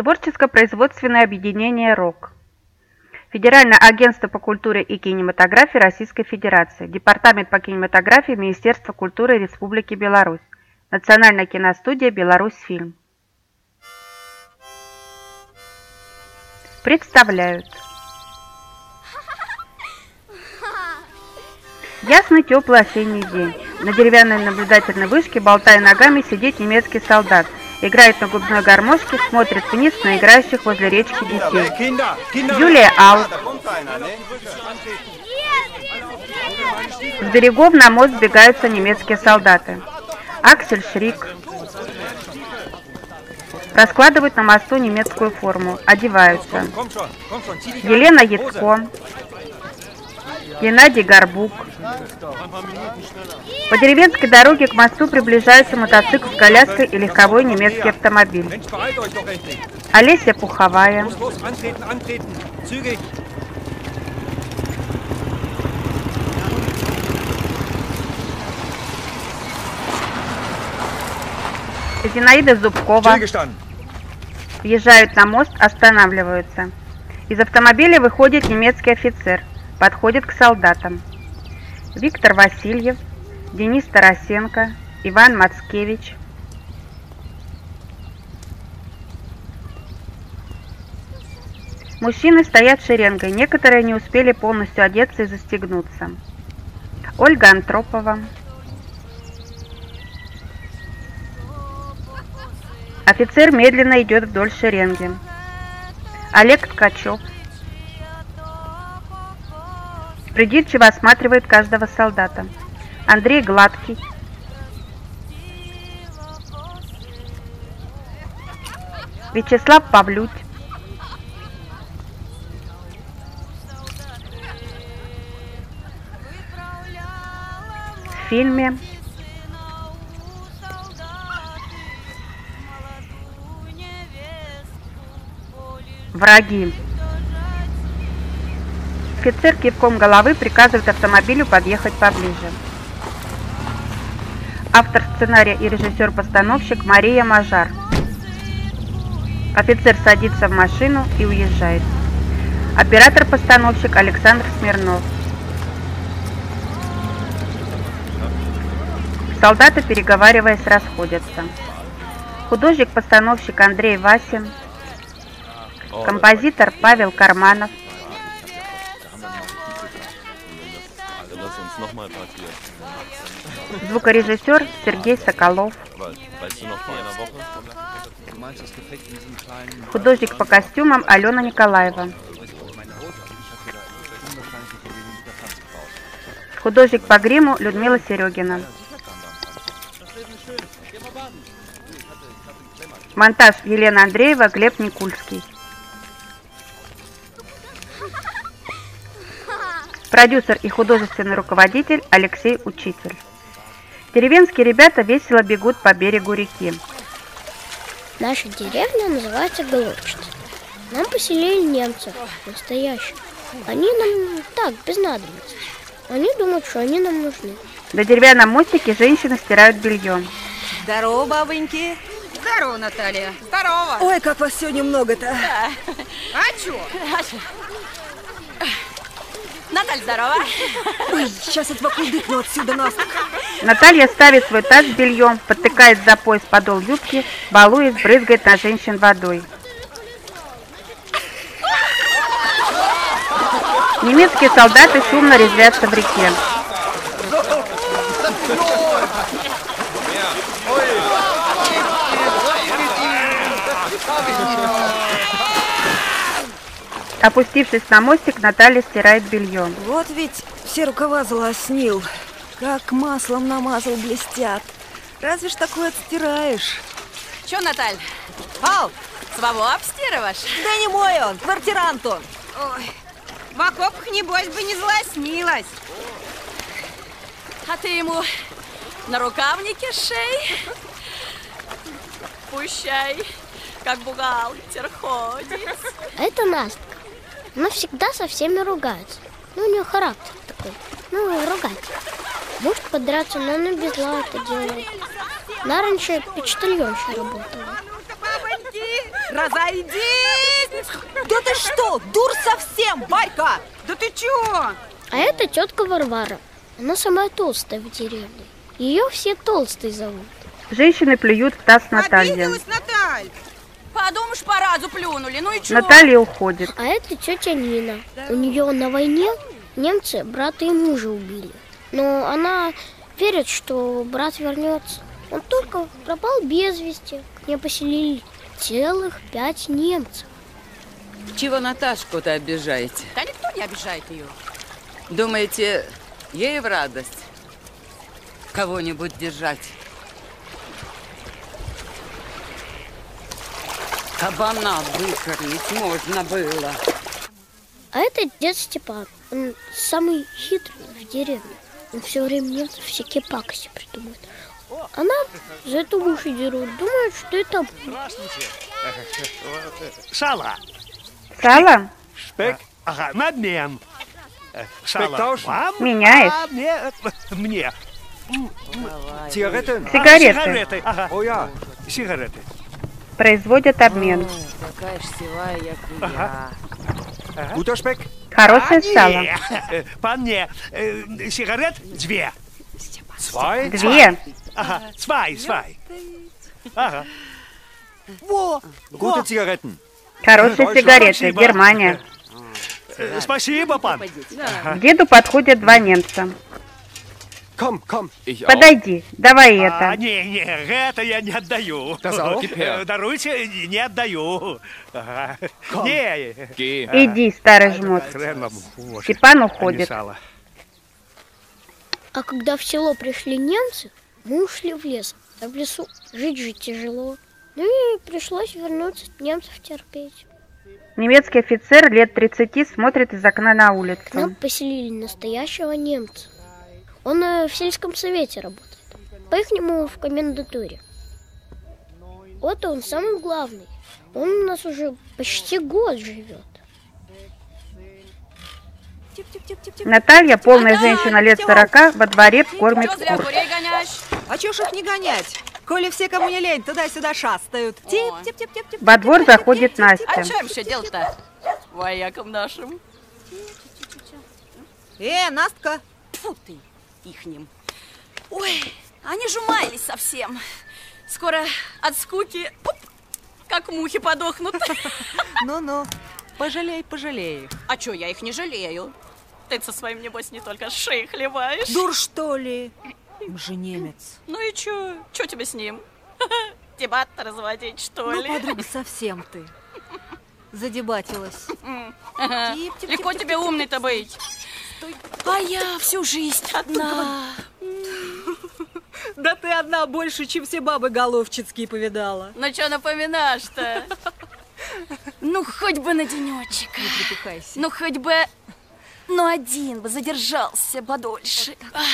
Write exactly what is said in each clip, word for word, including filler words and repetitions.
Творческо-производственное объединение «РОК», Федеральное агентство по культуре и кинематографии Российской Федерации, Департамент по кинематографии Министерства культуры Республики Беларусь, Национальная киностудия «Беларусьфильм» представляют. Ясный теплый осенний день. На деревянной наблюдательной вышке, болтая ногами, сидит немецкий солдат. Играет на губной гармошке, смотрит вниз на играющих возле речки детей. Юлия Ал. С берегов на мост сбегаются немецкие солдаты. Аксель Шрик. Раскладывают на мосту немецкую форму, одеваются. Елена Яцко. Геннадий Горбук. По деревенской дороге к мосту приближается мотоцикл с коляской и легковой немецкий автомобиль. Олеся Пуховая. Зинаида Зубкова. Въезжают на мост, останавливаются. Из автомобиля выходит немецкий офицер. Подходит к солдатам. Виктор Васильев, Денис Тарасенко, Иван Мацкевич. Мужчины стоят шеренгой, некоторые не успели полностью одеться и застегнуться. Ольга Антропова. Офицер медленно идет вдоль шеренги. Олег Ткачев. Придирчиво осматривает каждого солдата. Андрей Гладкий. Вячеслав Павлють. В фильме «Враги». Офицер кивком головы приказывает автомобилю подъехать поближе. Автор сценария и режиссер-постановщик Мария Мажар. Офицер садится в машину и уезжает. Оператор-постановщик Александр Смирнов. Солдаты, переговариваясь, расходятся. Художник-постановщик Андрей Васин. Композитор Павел Карманов. Звукорежиссер Сергей Соколов. Художник по костюмам Алена Николаева. Художник по гриму Людмила Серегина. Монтаж Елена Андреева, Глеб Никульский. Продюсер и художественный руководитель Алексей Учитель. Деревенские ребята весело бегут по берегу реки. Наша деревня называется Голубчица. Нам поселили немцев, настоящих. Они нам так, без надобности. Они думают, что они нам нужны. На деревянном мостике женщины стирают белье. Здорово, бабоньки. Здорово, Наталья. Здорово. Ой, как вас сегодня много-то. Да. А чё? А чё? Наталья, здорово. Ой, сейчас отвакудыкну отсюда нас. Наталья ставит свой таз с бельем, подтыкает за пояс подол юбки, балуясь, брызгает на женщин водой. Немецкие солдаты шумно резвятся в реке. Опустившись на мостик, Наталья стирает белье. Вот ведь все рукава залоснил, как маслом намазал, блестят. Разве ж такое отстираешь? Чё, Наталь? Пал, своего обстирываешь? Да не мой он, квартирант он. Ой, в окопах, небось, бы не залоснилась. А ты ему на рукавнике шей? Пущай, как бухгалтер ходит. Это Настя. Она всегда со всеми ругается. Ну, у нее характер такой. Ну, ругать. Может подраться, но она без зла это делает. Она раньше почтальоншей работала. Бабоньки, Разойдись! Да ты что, дур совсем, Варька? Да ты чё? А это тетка Варвара. Она самая толстая в деревне. Ее все толстые зовут. Женщины плюют в таз Натальи. Обиделась, Наталь. Подумаешь, по разу плюнули, ну и чё? Наталья уходит. А это тетя Нина. У нее на войне немцы брата и мужа убили. Но она верит, что брат вернется. Он только пропал без вести. К ней поселили целых пять немцев. Чего Наташку-то обижаете? Да никто не обижает ее. Думаете, ей в радость кого-нибудь держать? Кабана выкормить можно было. А это дед Степан. Он самый хитрый в деревне. Он все время немцев всякие пакости придумывает. Она за это уши дерут. Думает, что это... Сало. Сало? Шпек. Ага, на обмен. Сало вам? Меняешь? А мне... Мне. Сигареты? Сигареты. Сигареты. Ага. О, я. Сигареты. Производят обмен. Такая ж сивая, як і Ага. я. Guter Speck? Хорошее сало. Э, По мне. Э, Сигарет две. Zwei? Две. Ага, zwei, zwei. Ага. Во! Gute Zigaretten. Хорошие сигареты. Спасибо. Германия. Э, Спасибо, пан. К деду подходят два немца. Komm, komm. Ich Подойди, давай А, это. не, не, это я не отдаю. Das auch? Э, Даруйте, не отдаю. Ага. Не, Geh. Иди, старый жмот. хрен вам, боже. Степан А не уходит. сало. А когда в село пришли немцы, мы ушли в лес. А в лесу жить же тяжело. Ну и пришлось вернуться немцев терпеть. Немецкий офицер лет тридцати смотрит из окна на К нам улицу. поселили настоящего немца. Он э, в сельском совете работает. По-ихнему в комендатуре. Вот он самый главный. Он у нас уже почти год живет. Наталья, полная женщина лет сорока, во дворе кормит Чё зря кур. курей гоняешь? А чё ж их не гонять? Коли все, кому не лень, туда-сюда шастают. Тип-тип-тип-тип-тип. Во двор заходит А Настя. что им еще делать-то? Воякам нашим. Э, Настка, Фу ты, ихним. Ой, они же маялись совсем. Скоро от скуки, оп, как мухи подохнут. ну-ну, пожалей, пожалей их. А чё, я их не жалею. Ты со своим, небось, не только с шеи хлебаешь. Дур, что ли? Он же немец. Ну и чё? Чё тебе с ним? Дебат разводить, что Ну, ли? подруга, совсем ты. Задебатилась. Ага. Тип-тип-тип-тип-тип. Легко тебе умный-то быть. А я всю жизнь одна. Да ты одна больше, чем все бабы головчицкие повидала. Ну чё напоминаешь-то? Ну, хоть бы на денечек. Не припихайся. Ну, хоть бы, ну, один бы задержался подольше. Ах.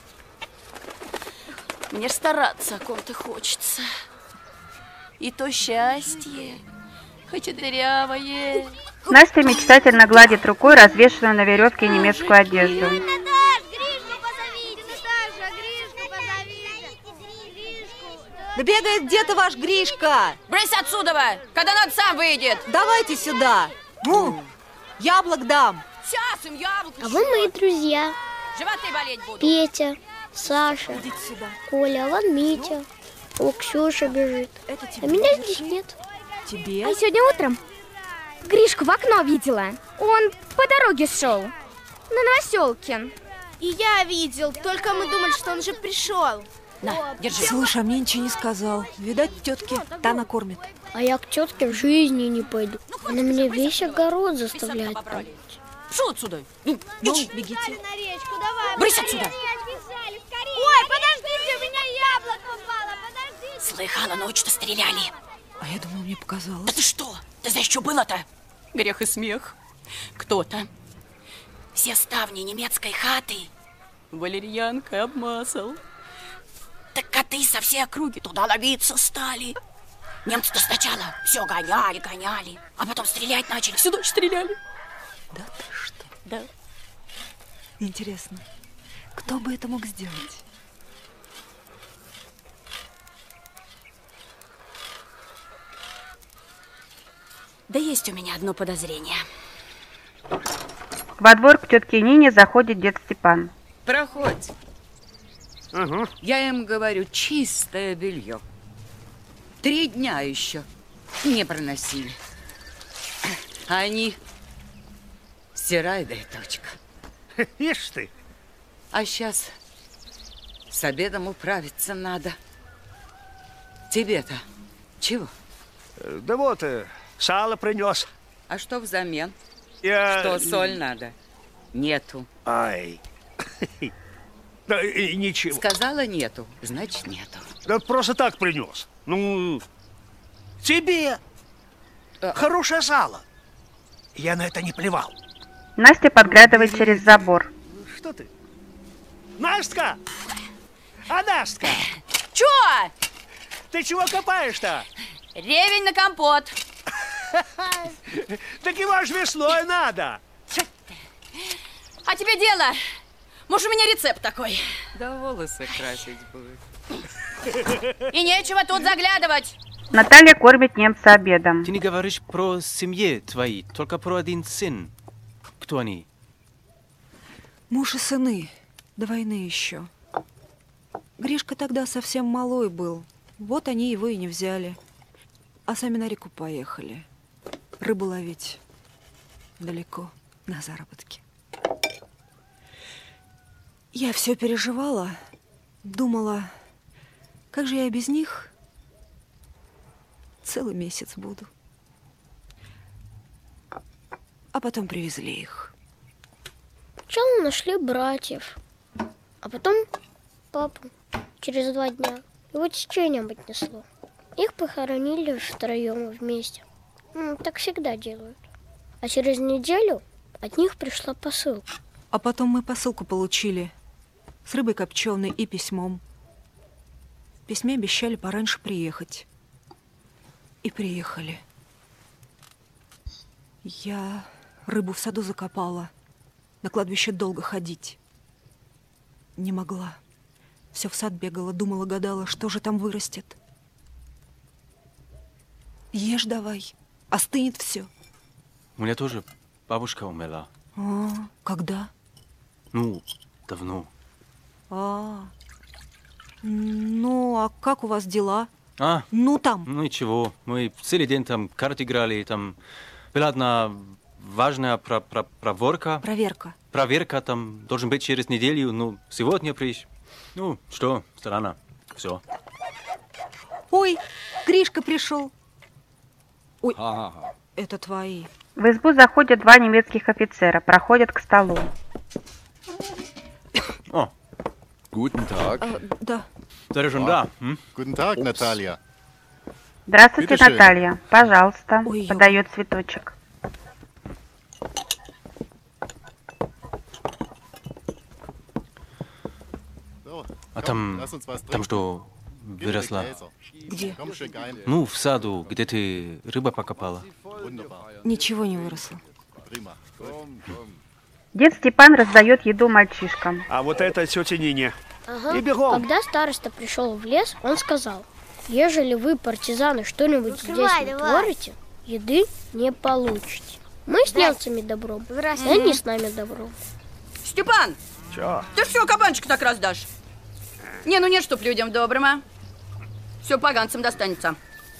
Мне ж стараться о ком-то хочется. И то счастье, хоть и дырявое. Настя мечтательно гладит рукой развешенную на веревке немецкую одежду. Наташ, Гришку позовите, Наташа, Гришку позовите. Гришку. Да бегает где-то ваш Гришка. Брысь отсюда, когда надо, сам выйдет. Давайте сюда. Ну, яблок дам. Сейчас им яблоко. А вон мои друзья. Животы болеть будут. Петя, Саша, Идите сюда. Коля, а вон Митя. О, Ксюша бежит. Это тебе. А меня держи. здесь нет. Тебе. А сегодня утром Гришку в окно видела. Он по дороге шел. На Новоселкин. И я видел, только мы думали, что он уже пришел. На, держи. Слушай, а мне ничего не сказал. Видать, тетки та накормит. А я к тетке в жизни не пойду. Она меня весь огород заставляет помыть. Шел отсюда. Ну, бегите. На речку, давай. Брысь отсюда. Ой, подождите, у меня яблоко упало, подождите. Слыхала, ночью-то стреляли. А я думала, мне Да показалось. ты что? Ты знаешь, что было-то? Грех и смех. Кто-то все ставни немецкой хаты валерьянкой обмазал. Так коты со всей округи туда ловиться стали. Немцы-то сначала все гоняли, гоняли, а потом стрелять начали. Всю ночь стреляли. Да ты что? Да. Интересно, кто бы это мог сделать? Да есть у меня одно подозрение. Во двор к тетке Нине заходит дед Степан. Проходь. Угу. Я им говорю, чистое белье. Три дня еще не проносили. А они стирай, да и точка. Ишь ты. А сейчас с обедом управиться надо. Тебе-то чего? Да вот, э, сало принес. А что взамен? Я... Что, соль надо? Нету. Ай. Да и ничего. Сказала нету, значит нету. Да просто так принес. Ну, тебе а... хорошее сало. Я на это не плевал. Настя подглядывает через забор. Что ты? Настя! А Настя! Чё? Ты чего копаешь-то? Ревень на компот. Так его ж весной надо. А тебе дело? Может, у меня рецепт такой? Да волосы красить будет. И нечего тут заглядывать. Наталья кормит немца обедом. Ты не говоришь про семьи твои, только про один сын. Кто они? Муж и сыны. До войны еще. Гришка тогда совсем малой был. Вот они его и не взяли. А сами на реку поехали. Рыбу ловить далеко, на заработки. Я все переживала. Думала, как же я без них целый месяц буду. А потом привезли их. Сначала нашли братьев, а потом папу через два дня. Его течением отнесло. Их похоронили втроем вместе. Ну, так всегда делают. А через неделю от них пришла посылка. А потом мы посылку получили с рыбой копченой и письмом. В письме обещали пораньше приехать. И приехали. Я рыбу в саду закопала. На кладбище долго ходить. Не могла. Все в сад бегала, думала, гадала, что же там вырастет. Ешь давай, остынет все. У меня тоже бабушка умерла. А, когда? Ну, давно. А, ну, а как у вас дела? А? Ну, там. Ну, ничего. Мы целый день там карты играли, там была одна важная про про проверка. Проверка. Проверка там должен быть через неделю, ну, сегодня пришь. Ну, что, странно, все. Ой, Гришка пришел. Ой, Ага. это твои. В избу заходят два немецких офицера, проходят к столу. О. Guten Tag. А, да. Заряжен, да. М? Guten Tag, Наталья. Здравствуйте, Bitte schön. Наталья. Пожалуйста. Ой, подает цветочек. А там, там что, выросла? Где? Ну, в саду, где ты рыба покопала. Ничего не выросло. Дед Степан раздает еду мальчишкам. А вот это тетя Нине. Ага. И бегом. Когда староста пришел в лес, он сказал: ежели вы, партизаны, что-нибудь здесь не творите, еды не получите. Мы с немцами добром, а они с нами добром. Степан! Чё? Ты ж все кабанчик так раздашь. Не, ну нет, чтоб людям добрым, а. Все поганцам достанется.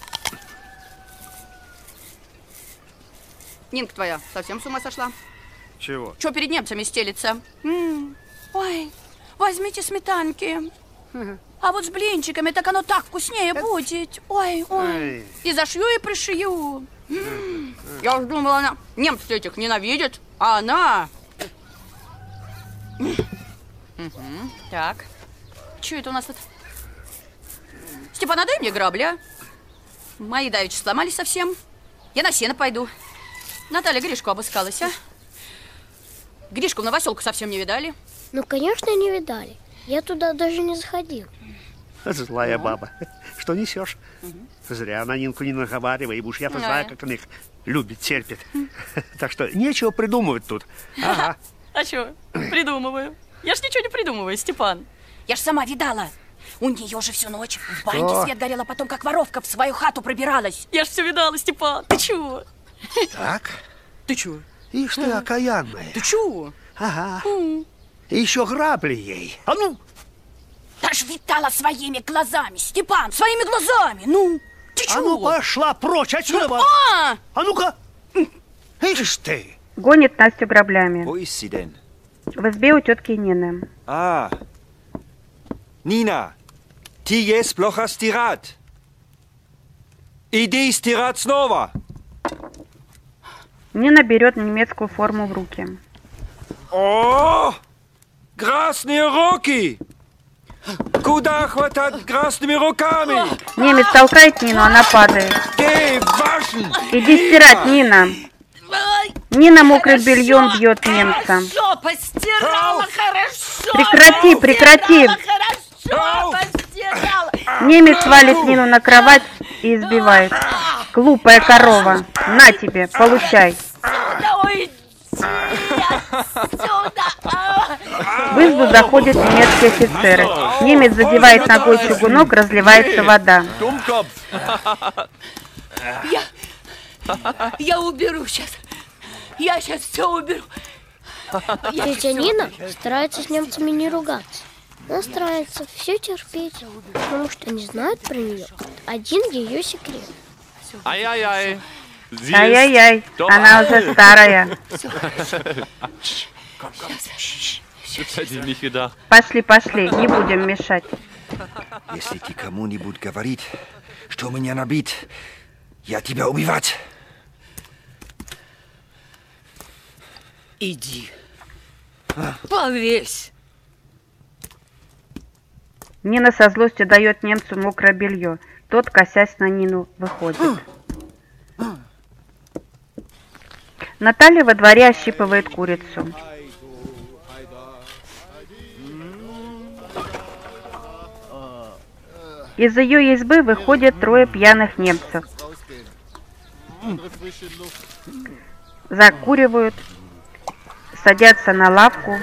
Нинка твоя совсем с ума сошла? Чего? Че перед немцами стелится? М-м. Ой, возьмите сметанки. А вот с блинчиками так оно так вкуснее будет. Ой, ой. Ой. И зашью, и пришью. М-м. Я уж думала, она немцев этих ненавидит, а она... Угу. Так. Что это у нас тут? Степан, а дай мне грабли, а? Мои давеча сломались совсем. Я на сено пойду. Наталья Гришку обыскалась, а? Гришку в новоселку совсем не видали? Ну, конечно, не видали. Я туда даже не заходил. Злая баба. Что несешь? Угу. Зря на Нинку не наговаривай, уж я-то Да. знаю, как она их любит, терпит. Так что нечего придумывать тут. Ага. А что? Придумываю. Я ж ничего не придумываю, Степан. Я ж сама видала. У нее же всю ночь в баньке свет горел, а потом как воровка в свою хату пробиралась. Я ж все видала, Степан. Ты чего? Так? Ты чё? Ишь ты, окаянная. Ты чё? Ага. И еще грабли ей. А ну! Та ж видала своими глазами, Степан, своими глазами. Ну, ты чё? А ну пошла прочь отсюда! А! А ну-ка! Ишь ты! Гонит Настю граблями. Wo ist sie denn? В избе у тетки Нины. Ah. Nina, ti jest plocha stirat. Иди стирать снова. Нина берет немецкую форму в руки. О! Красные руки! Куда хватать красными руками? Немец толкает Нину, она падает. Гей, важен! Иди стирать, Нина. Нина мокрым бельем бьет немца. Хорошо, постирала, хорошо. Прекрати, прекрати. Хорошо, постирала. Немец валит Нину на кровать и избивает. Глупая корова. На тебе, получай. В избу заходят немецкие офицеры. Немец задевает ногой чугунок, разливается вода. Я, я уберу сейчас. Я сейчас все уберу. Тетя Нина старается с немцами не ругаться. Она старается все терпеть, потому что они знают про нее один ее секрет. Ай-яй-яй. Ай-яй-яй, она уже старая. Пошли, пошли, не будем мешать. Если ты кому-нибудь говорит, что меня набит, я тебя убивать. Иди. Повесь. Нина со злостью дает немцу мокрое белье. Тот, косясь на Нину, выходит. Наталья во дворе ощипывает курицу. Из ее избы выходят трое пьяных немцев. Закуривают, садятся на лавку.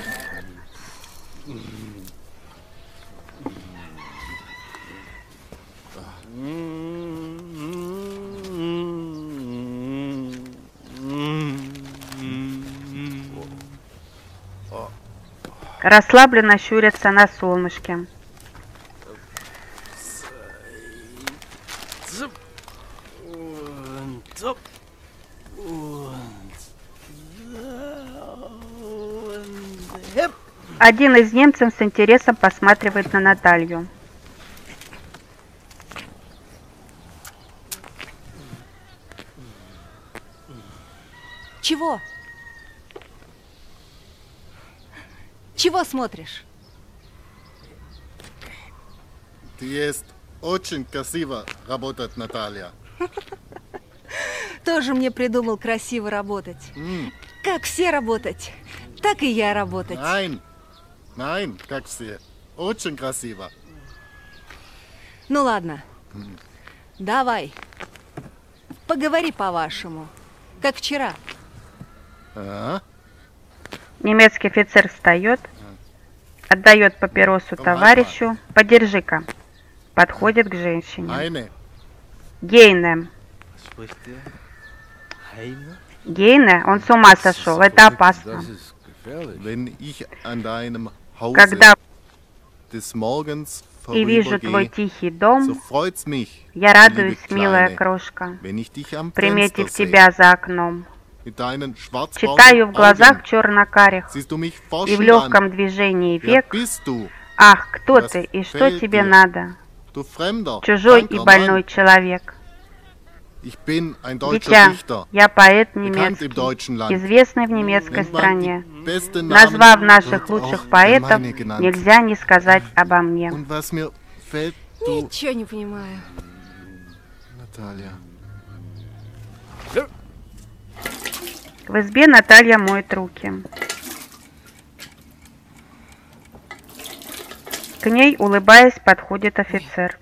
Расслабленно щурятся на солнышке. Один из немцев с интересом посматривает на Наталью. Чего? Чего смотришь? Ты есть очень красиво работает, Наталья. Тоже мне придумал красиво работать. Mm. Как все работать, так и я работать. Nein, nein, как все. Очень красиво. Ну ладно, mm. давай, поговори по-вашему, как вчера. А? Немецкий офицер встает, отдает папиросу товарищу. Подержи-ка. Подходит к женщине. Eine. Гейне. Гейне? Он с ума сошел. Это опасно. Wenn ich an deinem Hause Когда des Morgens и вижу твой vorübergehe, тихий дом, so freut's mich, я радуюсь, liebe милая Kleine, крошка, wenn ich dich am приметив Fenster sehe. тебя за окном. Mit deinen Читаю в schwarzbraunen глазах Augen черно-карих siehst du mich и в forschend легком an. движении Wer век. bist du, Ах, кто Was ты и что fällt тебе dir? надо? du fremder, Чужой и kranker больной Mann? человек. Ich bin ein deutscher Дитя, Dichter, я поэт bekannt im немецкий, deutschen Land. известный в немецкой Nennt man стране. die besten Назвав Namen, наших wird лучших auch поэтов, meine genannt. нельзя не сказать обо мне. Und was mir fällt, du, Ничего не понимаю. Наталья. В избе Наталья моет руки. К ней, улыбаясь, подходит офицер.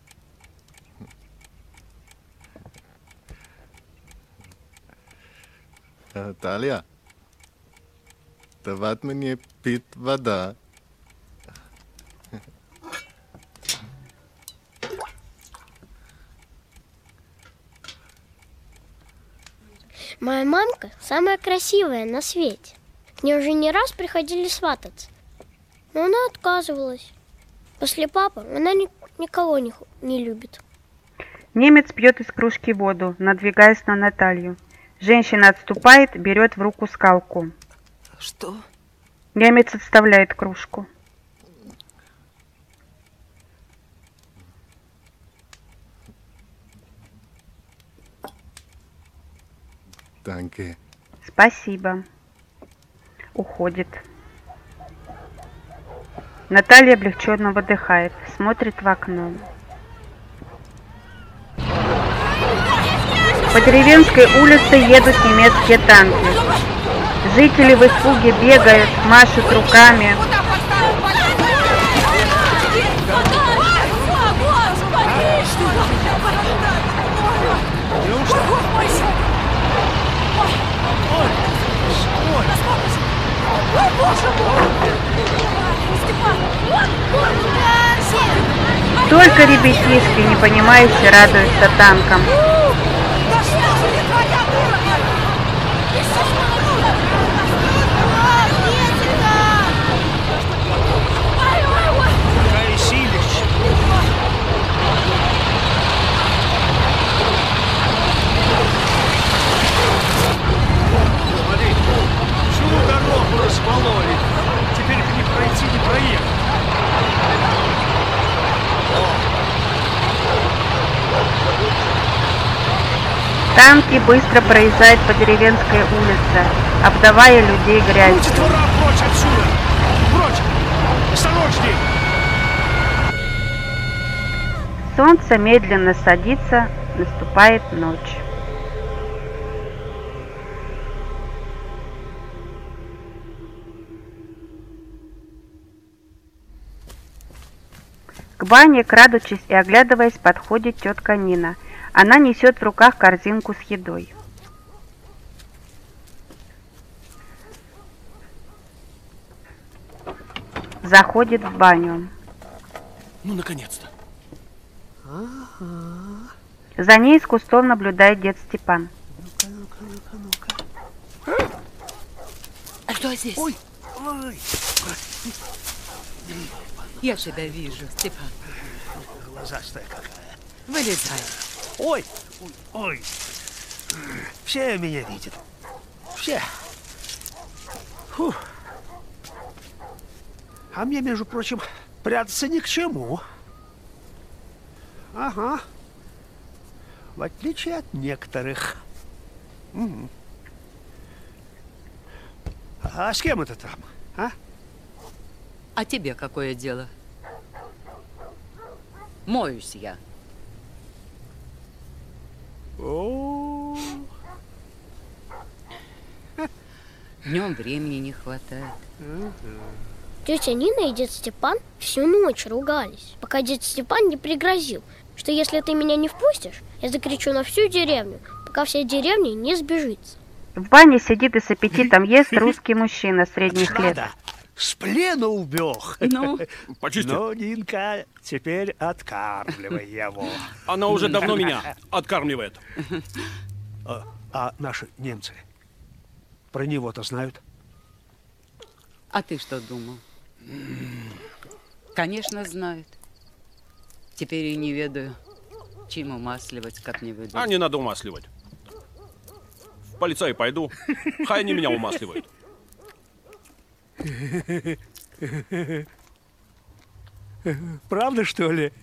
Наталья, давать мне пить вода. Моя мамка самая красивая на свете. К ней уже не раз приходили свататься. Но она отказывалась. После папы она ни, никого не, не любит. Немец пьет из кружки воду, надвигаясь на Наталью. Женщина отступает, берет в руку скалку. Что? Немец отставляет кружку. Danke. Спасибо. Уходит. Наталья облегченно выдыхает, смотрит в окно. По деревенской улице едут немецкие танки. Жители в испуге бегают, машут руками. Только ребятишки, не понимающие, радуются танкам. Смотри, всю дорогу распололи. Теперь к них пройти не проехать. Танки быстро проезжают по деревенской улице, обдавая людей грязью. Двора прочь отсюда! Прочь! Осторожней! Солнце медленно садится, наступает ночь. К бане, крадучись и оглядываясь, подходит тетка Нина. Она несет в руках корзинку с едой. Заходит в баню. Ну, наконец-то. Ага. За ней из кустов наблюдает дед Степан. Ну-ка, ну-ка, ну-ка, ну-ка. А кто здесь? Ой, ой. Я тебя вижу, Степан. Глазастая какая. Вылезай. Ой, ой. Все меня видят. Все. Фух. А мне, между прочим, прятаться ни к чему. Ага. В отличие от некоторых. Угу. А с кем это там, а? А тебе какое дело? Моюсь я. О. Днем времени не хватает. Тетя Нина и дед Степан всю ночь ругались, пока дед Степан не пригрозил, что если ты меня не впустишь, я закричу на всю деревню, пока вся деревня не сбежится. В бане сидит и с аппетитом ест русский мужчина средних лет. С плена убег. Ну, почисти. Ну, Нинка, теперь откармливай его. Она уже давно меня откармливает. А, а наши немцы про него-то знают? А ты что думал? Конечно, знают. Теперь и не ведаю, чем умасливать, как не выйду. А не надо умасливать. В полицай пойду, хай они меня умасливают. Правда, что ли?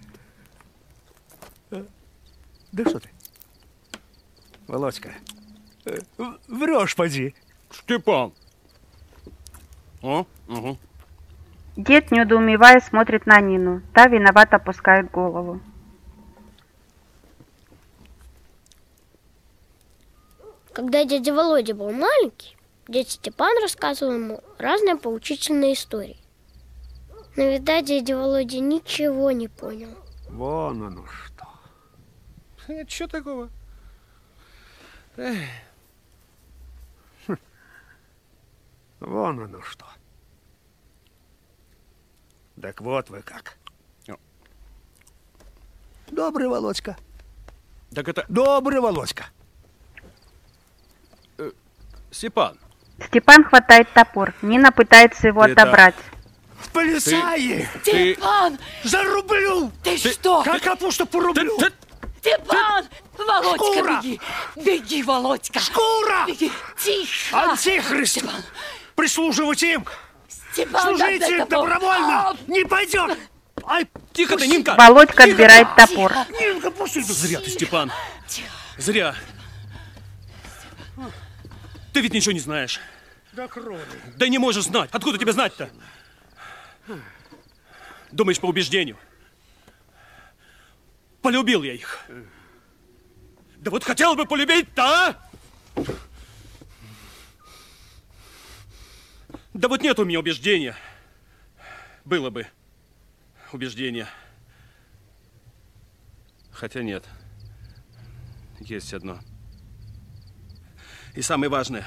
Да что ты? Володька, врешь, поди. Степан. О, угу. Дед, недоумевая, смотрит на Нину. Та виновато опускает голову. Когда дядя Володя был маленький, дед Степан рассказывал ему разные поучительные истории. Но, видать, дядя Володя ничего не понял. Вон оно что. Это что такого? Эх. Хм. Вон оно что. Так вот вы как. Добрый Володька. Так это... Добрый Володька. Степан. Степан хватает топор. Нина пытается его Это- отобрать. Полицаи! Ты- Степан! Зарублю! Ты что? Как капусту порублю! Степан! Володька, Шкура! беги! Беги, Володька! Шкура! Беги! Тихо! Антихрист! Прислуживать им! Степан, Служить отдай им топор! добровольно! А, Не пойдет! Ай, Тихо ты, Нинка! Володька отбирает топор. Нинка, пусти! Зря ты, Степан. Зря. Ты ведь ничего не знаешь. Да крови. Да не можешь знать. Откуда тебе знать-то? Думаешь, по убеждению? Полюбил я их. Да вот хотел бы полюбить-то, а? Да вот нет у меня убеждения. Было бы убеждение. Хотя нет. Есть одно. И самое важное.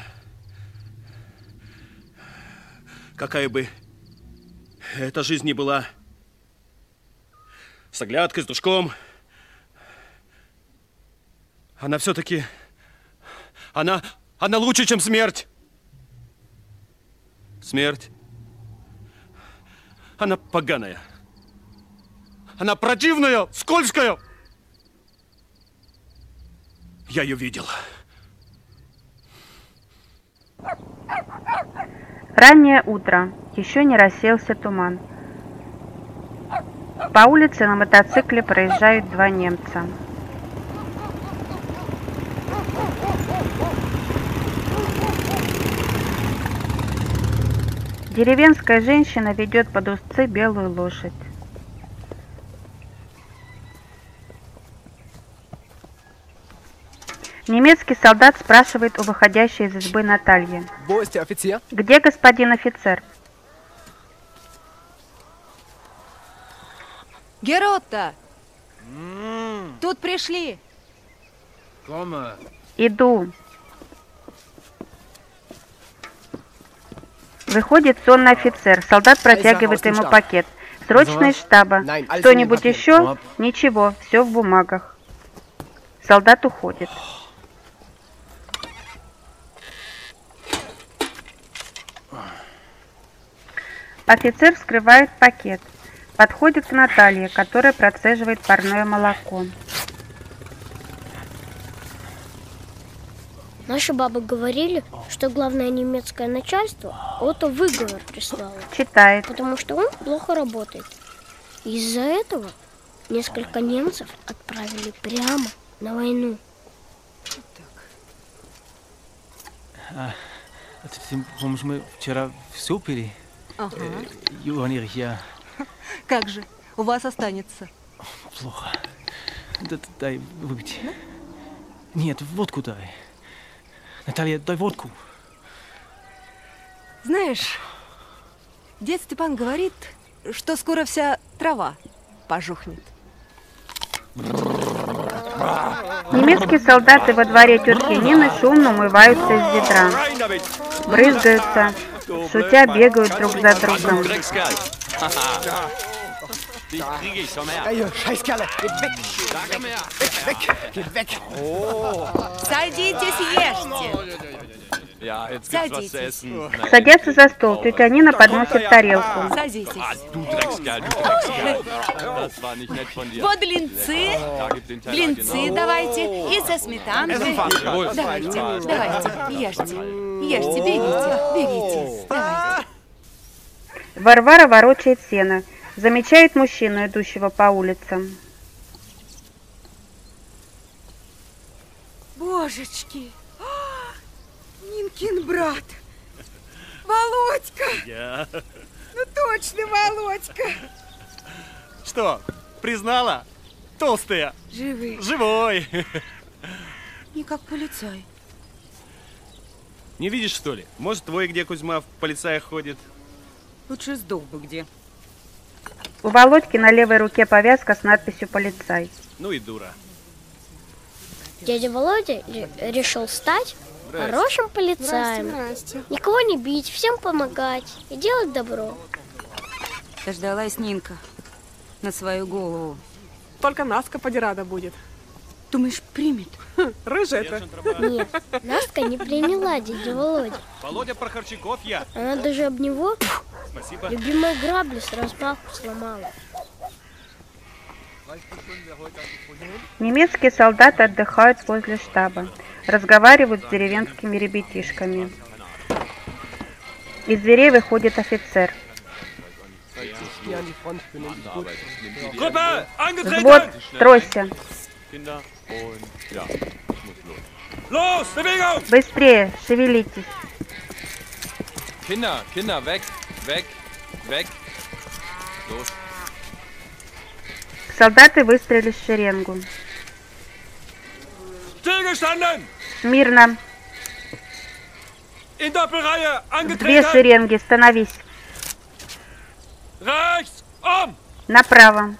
Какая бы эта жизнь ни была, с оглядкой, с душком, она все-таки, она, она лучше, чем смерть. Смерть, она поганая. Она противная, скользкая. Я ее видел. Раннее утро. Еще не рассеялся туман. По улице на мотоцикле проезжают два немца. Деревенская женщина ведет под узцы белую лошадь. Немецкий солдат спрашивает у выходящей из избы Натальи. Где господин офицер? Геротта! Тут пришли. Иду. Выходит сонный офицер. Солдат протягивает ему пакет. Срочно из штаба. Что-нибудь еще? Ничего, все в бумагах. Солдат уходит. Офицер вскрывает пакет. Подходит к Наталье, которая процеживает парное молоко. Наши бабы говорили, что главное немецкое начальство Отто выговор прислало. Читает. Потому что он плохо работает. Из-за этого несколько немцев отправили прямо на войну. А, ты помнишь, мы вчера все пили? Ага. Э, Юрий Эрich, я... Как же? У вас останется. Плохо. Да, дай выпить. Да? Нет, водку дай. Наталья, дай водку. Знаешь, дед Степан говорит, что скоро вся трава пожухнет. Немецкие солдаты во дворе тетки Нины шумно умываются из ведра. Брызгаются, шутя бегают друг за другом. Ey, Scheißkerle, geht weg! Weg, weg, geht weg! Садитесь, ешьте. Садитесь. Садятся за стол. Тетя Нина подносит тарелку. Садитесь. Вот блинцы. Блинцы давайте. И со сметанкой. Давайте, давайте, ешьте. Ешьте, берите, берите. Давайте. Варвара ворочает сено. Замечает мужчину, идущего по улицам. Божечки! А, Нинкин брат! Володька! Я. Ну точно, Володька! Что, признала? Толстая. Живый. Живой. Не как полицай. Не видишь, что ли? Может, твой где Кузьма в полицаях ходит? Лучше сдох бы где. У Володьки на левой руке повязка с надписью «Полицай». Ну и дура. Дядя Володя решил стать Здрасте. хорошим полицаем. Здрасте, здрасте. Никого не бить, всем помогать и делать добро. Дождалась Нинка на свою голову. Только Наска поди рада будет. Думаешь, примет? Рыжая-то. Нет, Настя не приняла дядю Володя. Володя Прохорчаков я. Она даже об него Спасибо. любимые грабли с размаху сломала. Немецкие солдаты отдыхают возле штаба, разговаривают с деревенскими ребятишками. Из дверей выходит офицер. Взвод, стройся. Быстрее, шевелитесь. Kinder, Kinder, weg, weg, weg. Los. Солдаты выстроились в шеренгу. Смирно. В две шеренги, становись. Направо.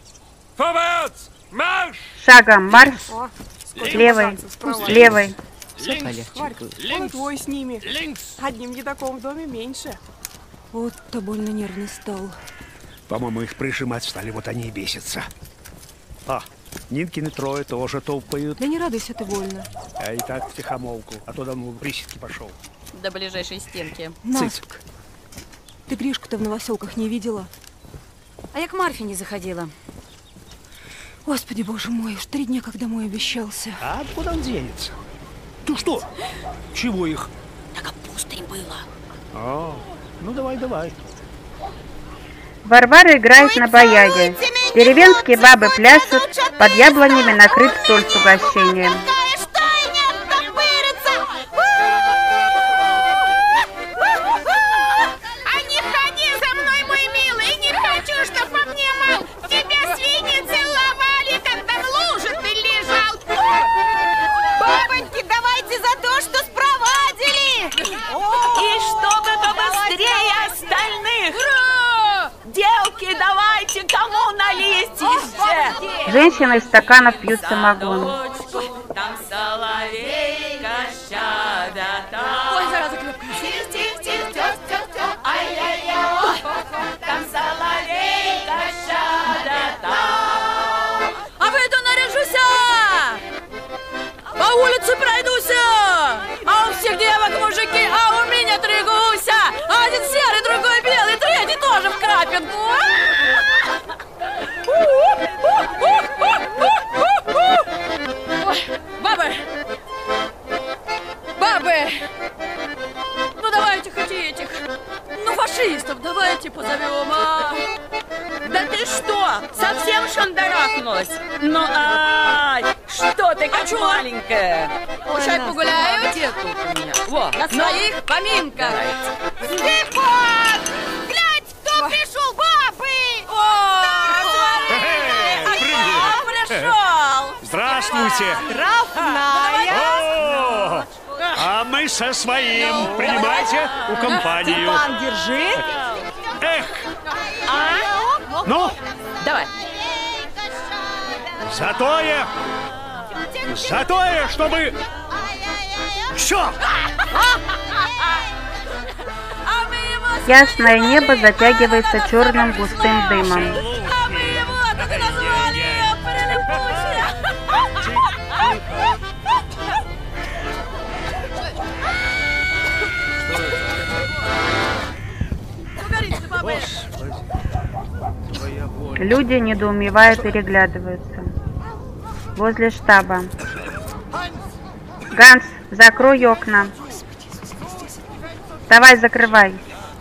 Шагом, марш. Левой, левой. Он твой с ними. Одним едоком в доме меньше. Вот-то больно нервный стал. По-моему, их прижимать стали, вот они и бесятся. А, Нинкины трое тоже топают. Да не радуйся, ты больно. Я и так втихомолку, а то давно в приседки пошел. До ближайшей стенки. Цыцик, ты Гришку-то в Новоселках не видела? А я к Марфе не заходила. Господи, боже мой, уж три дня как домой обещался. А куда он денется? Ты что? Чего их? Так а пустынь было. А, ну давай, давай. Варвара играет на баяне. Деревенские бабы пляшут, под яблонями накрыт стол с угощением. А не ходи за мной, мой милый, не хочу, чтоб по мне, мол, тебя свиньи целовали, когда в луже ты лежал. Бабоньки, давайте за то, что спровадили. И чтобы побыстрее остальных. Девки, давайте, кому налить еще? Женщины из стаканов пьют самогон. Там соловейка щадата. Ой, зараза крепкая. Тих, тих, тих, тих, тих, тих. Ай-яй-яй. Там соловейка щадата. А выйду наряжуся. По улице пройдуся. А у всех девок мужики, а у меня три гуся. Один серый, другой белый, третий тоже в крапинку. Ой, бабы! Бабы! Ну давайте хоть этих, ну фашистов давайте позовем, а? Да ты что, совсем шандарахнулась? Ну ай, что ты как маленькая? Пущай погуляют? Где тут у меня? Во, на своих поминках. Степан! Глянь, кто пришел, бабы! О, Привет! Здравствуйте! Здравная! О, а мы со своим. Принимайте у компанию. Степан, держи. Эх! А? Ну? Давай. Затое! Затое, чтобы... Все! Ясное небо затягивается черным густым дымом. Люди, недоумевая, переглядываются. Возле штаба. Ганс, закрой окна. Давай, закрывай.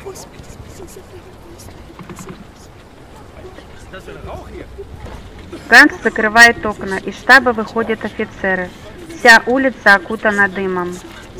Ганс закрывает окна, из штаба выходят офицеры. Вся улица окутана дымом.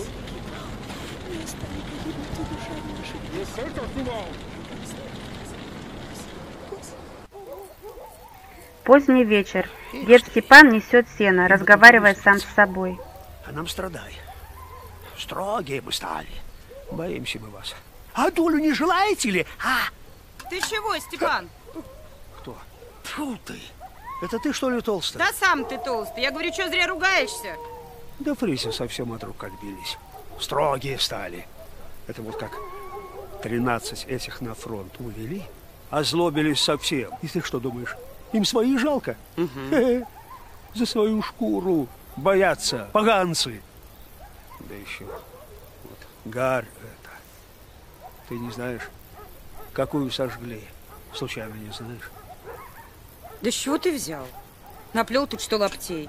Поздний вечер. Дед Степан несет сено, разговаривая сам с собой. А нам страдай. Строгие мы стали. Боимся мы вас. А долю не желаете ли? А? Ты чего, Степан? Кто? Фу ты. Это ты, что ли, толстый? Да сам ты толстый. Я говорю, что зря ругаешься? Да фрися совсем от рук отбились. Строгие стали. Это вот как тринадцать этих на фронт увели, озлобились совсем. И ты что думаешь, им свои жалко? Угу. за свою шкуру боятся поганцы. Да еще вот гарь это. Ты не знаешь, какую сожгли? Случайно не знаешь? Да с чего ты взял? Наплел тут что лаптей.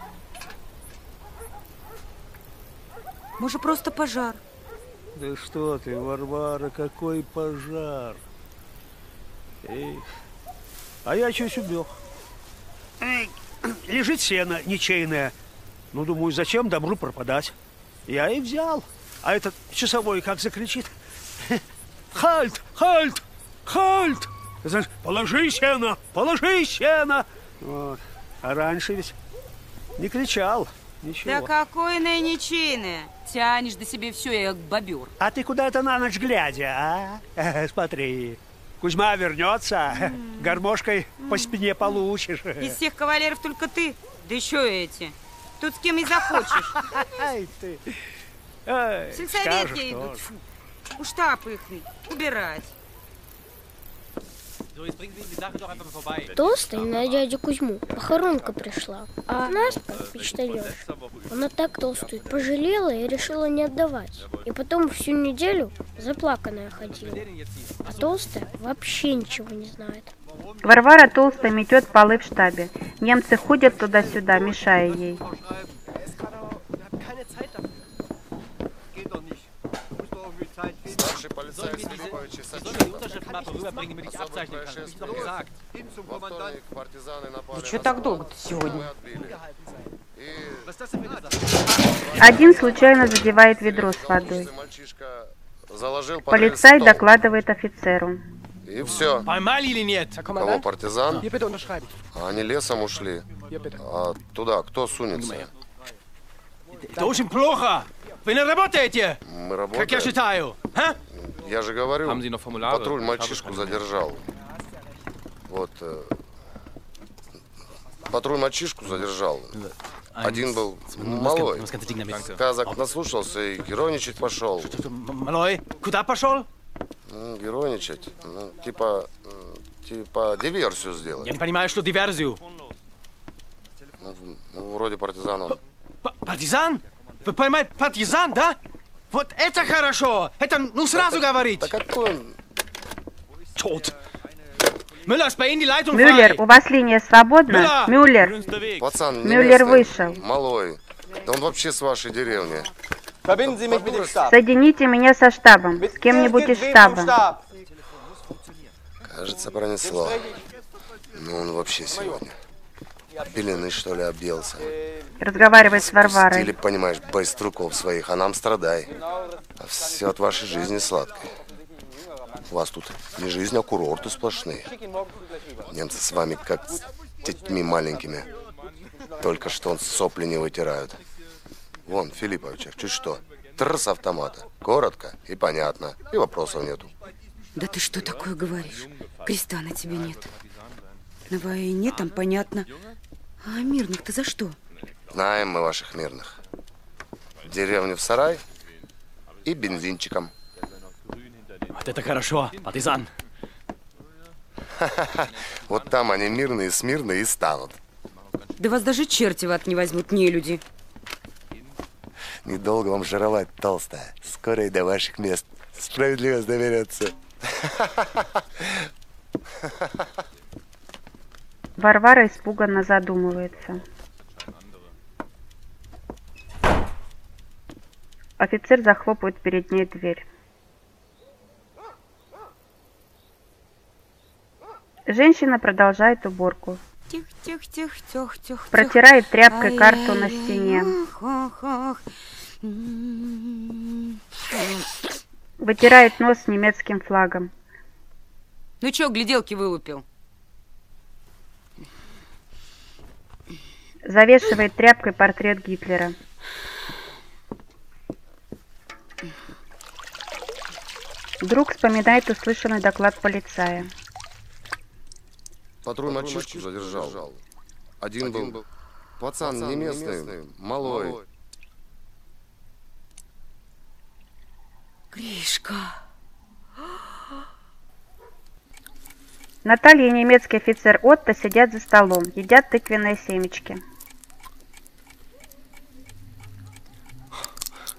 Может, просто пожар? Да что ты, Варвара, какой пожар. Эх. А я чуть убег. Эй, лежит сено ничейное. Ну, думаю, зачем добру пропадать? Я и взял. А этот часовой как закричит. Хальт, хальт, хальт. Знаешь, положи сено, положи сено. Вот. А раньше ведь не кричал. Ничего. Да какой ничейное. Тянешь до себе все, я как бобер. А ты куда это на ночь глядя, а? Смотри. Кузьма вернется, mm. гармошкой mm. по спине получишь. Из всех кавалеров только ты, да еще эти. Тут с кем и захочешь. Ай ты. Сельсоветки идут. Фу. Уж тап их убирать. Толстый на дядю Кузьму похоронка пришла, а нас, почтальёш, она так толстую пожалела и решила не отдавать. И потом всю неделю заплаканная ходила. А толстая вообще ничего не знает. Варвара толстая метет полы в штабе. Немцы ходят туда-сюда, мешая ей. Старший полицейский Филиппович Да что так долго-то сегодня? Один случайно задевает ведро с водой. Полицай докладывает офицеру. И все. Поймали или нет? Кого, партизан? А они лесом ушли. А туда кто сунется? Это очень плохо. Вы не работаете? Мы работаем. Как я считаю. А? Я же говорю, патруль мальчишку задержал. Вот. Э, патруль мальчишку задержал. Один был малой. Сказок наслушался и героиничать пошел. Малой? Куда пошел? Ну, героиничать. Ну, типа, типа диверсию сделать. Я не понимаю, что диверсию. Ну, ну вроде партизан он. Партизан? Вы понимаете, партизан, да? Вот это хорошо! Это ну сразу так, говорить! Так какой он? Тот. Мюллер, у вас линия свободна? Мюллер. Пацан, Мюллер вышел. Малой. Да он вообще с вашей деревни. Соедините меня со штабом. С кем-нибудь из штаба. Кажется, пронесло. Ну он вообще сегодня. Пелены, что ли, обделся. Разговаривай с Варварой. Спустили, понимаешь, байструков своих, а нам страдай. А все от вашей жизни сладкой. У вас тут не жизнь, а курорты сплошные. Немцы с вами как с детьми маленькими. Только что он сопли не вытирают. Вон, Филипповича, чуть что. Тр с автомата. Коротко и понятно. И вопросов нету. Да ты что такое говоришь? Креста на тебе нет. На войне там понятно. А мирных-то за что? Знаем мы ваших мирных. В деревне в сарай и бензинчиком. Вот это хорошо, партизан. Вот там они мирные, смирные и станут. Да вас даже черти в ад не возьмут, не люди. Недолго вам жировать, толстая. Скоро и до ваших мест справедливость доберется. Варвара испуганно задумывается. Офицер захлопывает перед ней дверь. Женщина продолжает уборку. Тих, тих, тих, тих, тих, протирает тряпкой карту на стене. Вытирает нос немецким флагом. Ну чё, гляделки вылупил? Завешивает тряпкой портрет Гитлера. Вдруг вспоминает услышанный доклад полицая. Патруль мальчишку задержал. Один, Один был пацан, пацан не местный, местный малой. малой. Гришка. Наталья и немецкий офицер Отто сидят за столом, едят тыквенные семечки.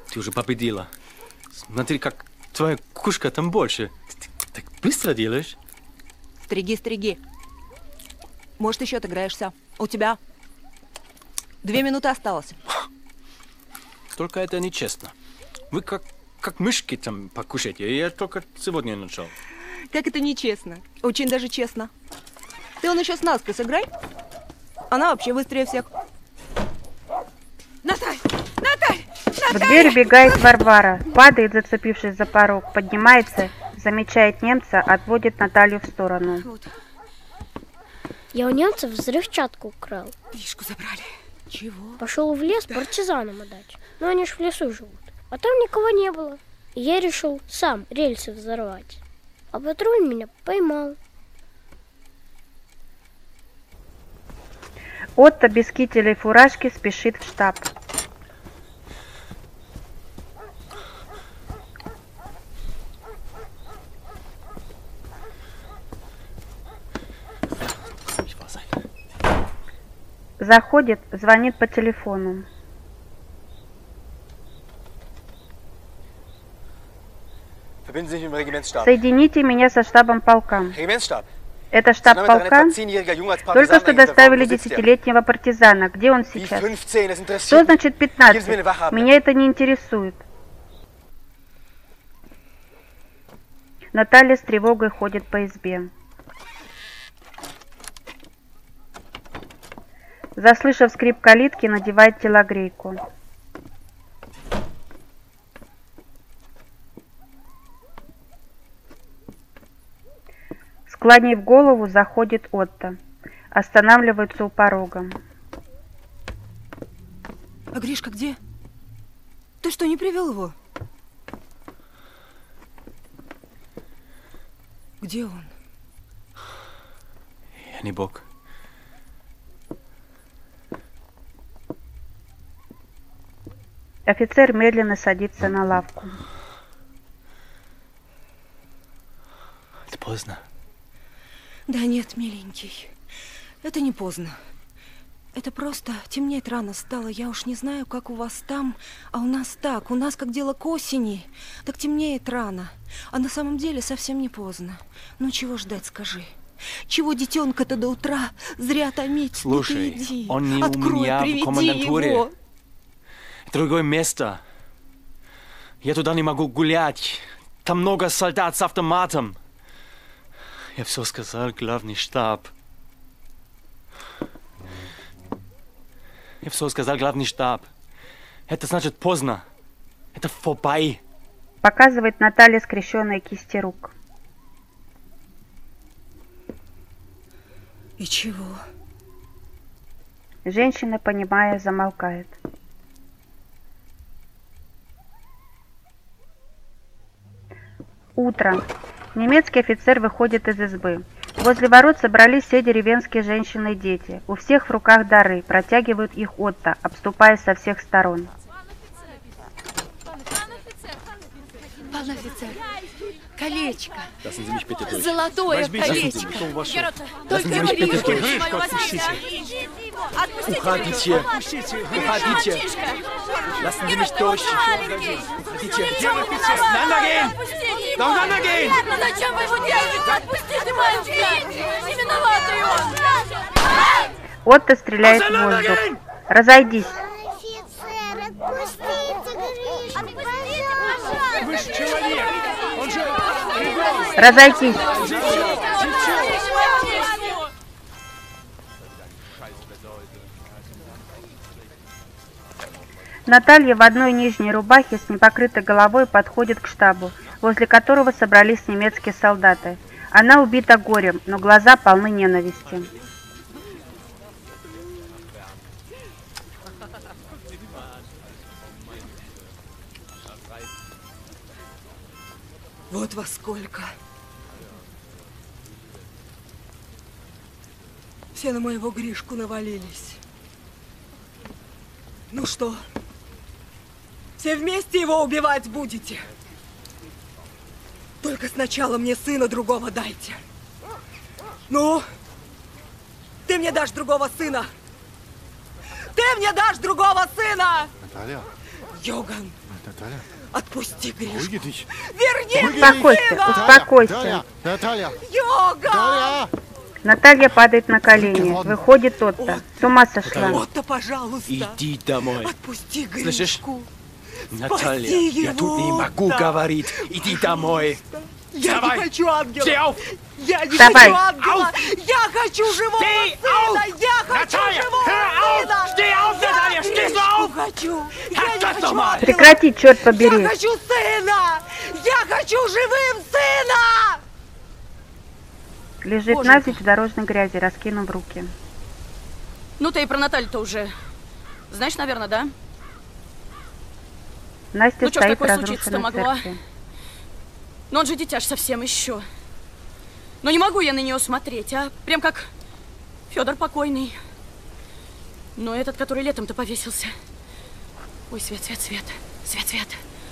Ты уже победила. Смотри, как твоя кушка там больше. Ты так быстро делаешь. Стриги, стриги. Может, еще отыграешься. У тебя две минуты осталось. Только это нечестно. Вы как, как мышки там покушаете. Я только сегодня начал. Как это нечестно? Очень даже честно. Ты он еще с Наской сыграй. Она вообще быстрее всех. Наталья! Наталья! В дверь убегает Варвара, падает, зацепившись за порог, поднимается, замечает немца, отводит Наталью в сторону. Я у немцев взрывчатку украл. Гришку забрали. Чего? Пошел в лес партизанам отдать. Но они ж в лесу живут. А там никого не было. И я решил сам рельсы взорвать. А патруль меня поймал. Отто без кителя и фуражки спешит в штаб. Заходит, звонит по телефону. Соедините меня со штабом полка. Это штаб полка? Только что доставили десятилетнего партизана. Где он сейчас? Что значит пятнадцать? Меня это не интересует. Наталья с тревогой ходит по избе. Заслышав скрип калитки, надевает телогрейку. Склонив голову, заходит Отто. Останавливается у порога. А Гришка где? Ты что, не привел его? Где он? Я не бог. Офицер медленно садится на лавку. Это поздно. Да нет, миленький, это не поздно. Это просто темнеет рано стало. Я уж не знаю, как у вас там, а у нас так. У нас как дело к осени. Так темнеет рано. А на самом деле совсем не поздно. Ну чего ждать, скажи? Чего детенка-то до утра зря томить? Слушай, ну, иди. он не Открой, у меня в комендатуре. Его. Другое место. Я туда не могу гулять. Там много солдат с автоматом. Я все сказал, главный штаб. Я все сказал, главный штаб. Это значит поздно. Это vorbei. Показывает Наталья скрещенные кисти рук. И чего? Женщина, понимая, замолкает. Утро. Немецкий офицер выходит из избы. Возле ворот собрались все деревенские женщины и дети. У всех в руках дары, протягивают их Отто, обступая со всех сторон. Пан офицер, колечко. Золотое Золотое колечко. Только Гришку. Уходите. Уходите. Lassen Sie mich durch. Уходите. Auseinander gehen! Зачем вы его держите? Отпустите мальчика! Не виноватый он! Отто стреляет в воздух. Разойдись. Офицер, отпустите Гришку, пожалуйста. Вы же человек! Он же... Разойтись. Наталья в одной нижней рубахе с непокрытой головой подходит к штабу, возле которого собрались немецкие солдаты. Она убита горем, но глаза полны ненависти. Вот во сколько. Все на моего Гришку навалились. Ну что, все вместе его убивать будете? Только сначала мне сына другого дайте. Ну, ты мне дашь другого сына? Ты мне дашь другого сына? Наталья? Йоган, Наталья, отпусти Гришку. dich. Верни Успокойся, сына! успокойся. Наталья, Йоган! Наталья падает на колени. Выходит Отто. С ума сошла. Отто, пожалуйста. Иди домой. Отпусти Гришку. Слышишь? Спаси Наталья, его, я тут не могу да. говорить. Иди домой. Я Давай. не хочу ангела. Steh auf. Я не Давай. хочу ангела. Я хочу живого Steh сына. auf. Я хочу Наталья, живого hör auf. сына. Steh auf, Я Наталья, stehst du Гришку auf? хочу. Я Halt не das хочу doch mal. ангела. Прекрати, черт побери. Я хочу сына. Я хочу живым сына. Лежит Боженька. навзничь в дорожной грязи, раскинув руки. Ну ты и про Наталью-то уже знаешь, наверное, да? Настя Ну что ж стоит в такое случиться-то разрушенной могло? церкви. Но он же дитя ж совсем еще. Но не могу я на нее смотреть, а? Прям как Федор покойный. Но этот, который летом-то повесился. Ой, Свет, Свет, Свет. Свет, Свет.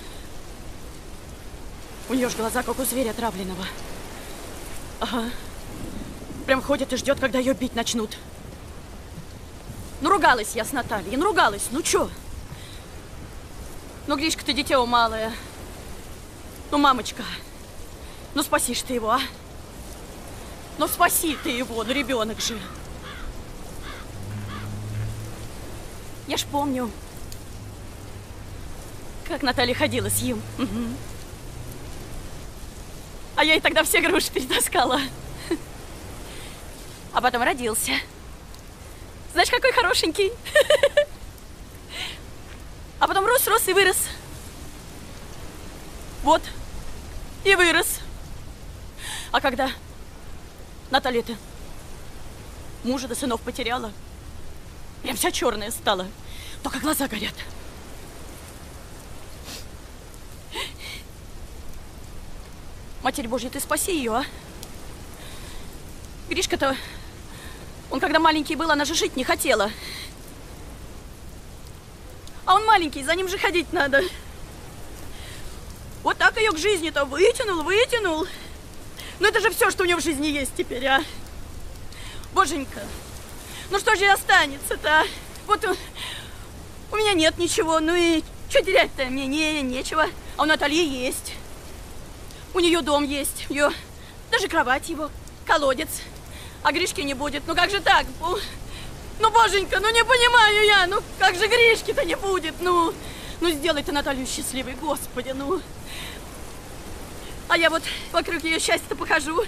У нее ж глаза, как у зверя отравленного. Ага. Прям ходит и ждет, когда ее бить начнут. Ну, ругалась я с Натальей, ну, ругалась, ну, чё? Ну, Гришка, ты дитё малое. Ну, мамочка, ну, спаси ж ты его, а? Ну, спаси ты его, ну, ребенок же. Я ж помню, как Наталья ходила с ним. Угу. А я ей тогда все груши перетаскала. А потом родился. Знаешь, какой хорошенький. А потом рос, рос и вырос. Вот. И вырос. А когда Наталья-то мужа до сынов потеряла, прям вся черная стала. Только глаза горят. Матерь Божья, ты спаси ее, а? Гришка-то, он когда маленький был, она же жить не хотела. А он маленький, за ним же ходить надо. Вот так ее к жизни-то вытянул, вытянул. Ну это же все, что у нее в жизни есть теперь, а? Боженька, ну что же останется-то, а? Вот у, у меня нет ничего, ну и что терять-то? Мне не, нечего. А у Натальи есть. У нее дом есть, ее даже кровать его, колодец. А Гришки не будет. Ну как же так? Ну, Боженька, ну не понимаю я. Ну как же Гришки-то не будет? Ну, ну сделай ты Наталью счастливой, Господи, ну. А я вот вокруг ее счастья-то похожу.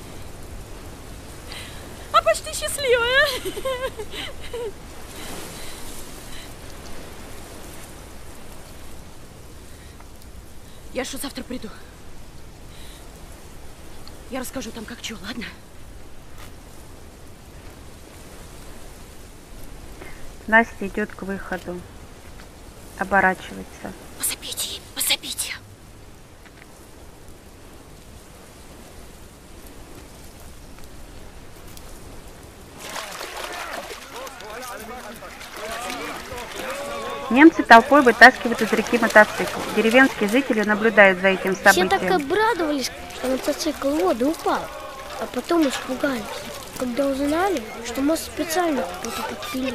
А почти счастливая. Я что, завтра приду? Я расскажу там, как что, ладно? Настя идет к выходу. Оборачивается. Посыпите, посыпите. Немцы толпой вытаскивают из реки мотоцикл. Деревенские жители наблюдают за этим событием. Все так обрадовались, что мотоцикл в воду упал, а потом испугались, когда узнали, что мост специально кто-то подпилил.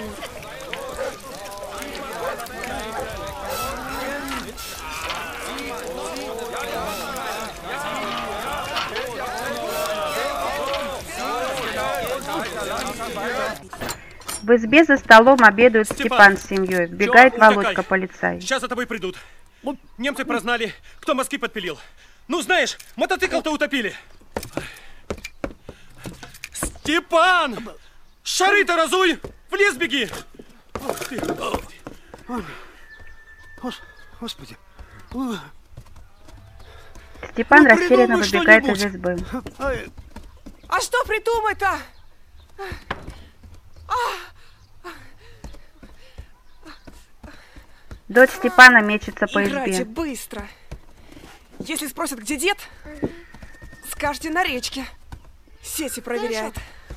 В избе за столом обедают Степан, Степан с семьей. Вбегает Чё, Володька, какая? полицай. Сейчас за тобой придут. Немцы прознали, кто мозги подпилил. Ну, знаешь, мотоцикл-то утопили. Степан! Шары-то разуй! В лес беги! Господи. Степан Ну, растерянно придумай выбегает из что-нибудь. избы. А что придумать-то? Дочь Степана мечется по Играйте избе. быстро. Если спросят, где дед, скажете на речке. Сети проверяет.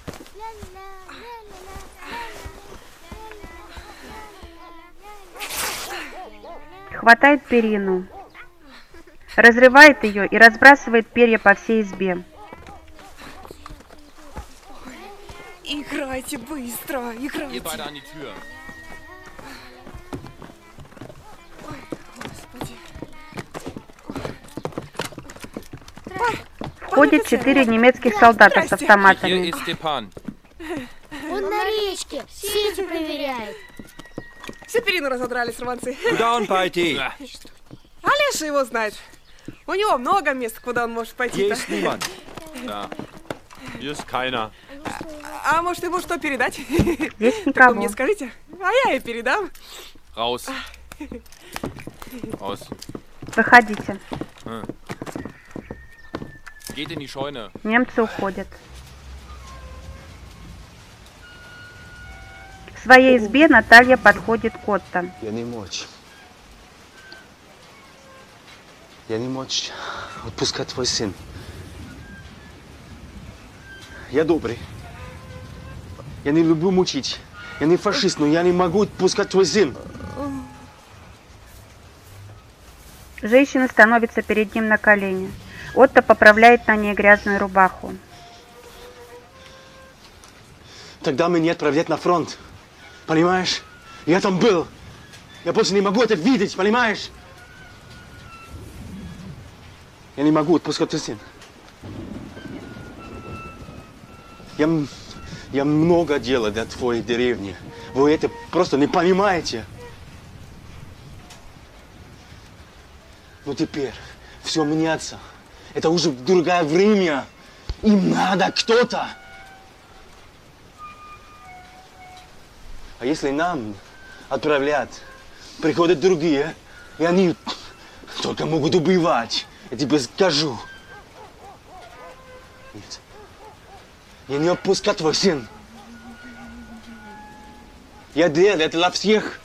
Хватает перину, разрывает ее и разбрасывает перья по всей избе. Играйте быстро, играйте. Входят четыре немецких солдата с автоматами. Он на речке, сети проверяет. Все перину разодрали сорванцы. Куда он пойти? Алеша его знает. У него много мест, куда он может пойти. Есть niemand. Да. Есть keiner. А, а может, ему что передать? Есть Так вы никого. мне скажите, а я и передам. Raus. Raus. Выходите. Hm. Geht in die Scheune. Немцы уходят. В своей избе Наталья подходит к Отто. Я не мочь. Я не мочь отпускать твой сын. Я добрый. Я не люблю мучить. Я не фашист, но я не могу отпускать твой сын. Женщина становится перед ним на колени. Отто поправляет на ней грязную рубаху. Тогда меня отправлять на фронт. Понимаешь? Я там был. Я больше не могу это видеть, понимаешь? Я не могу отпускать твой сын. Я, я много делал для твоей деревни. Вы это просто не понимаете. Но теперь все меняется. Это уже другое время. Им надо кто-то. А если нам отправлять, приходят другие, и они только могут убивать. Я тебе скажу. Нет. Я не отпускаю твой сын. Я делаю это для всех.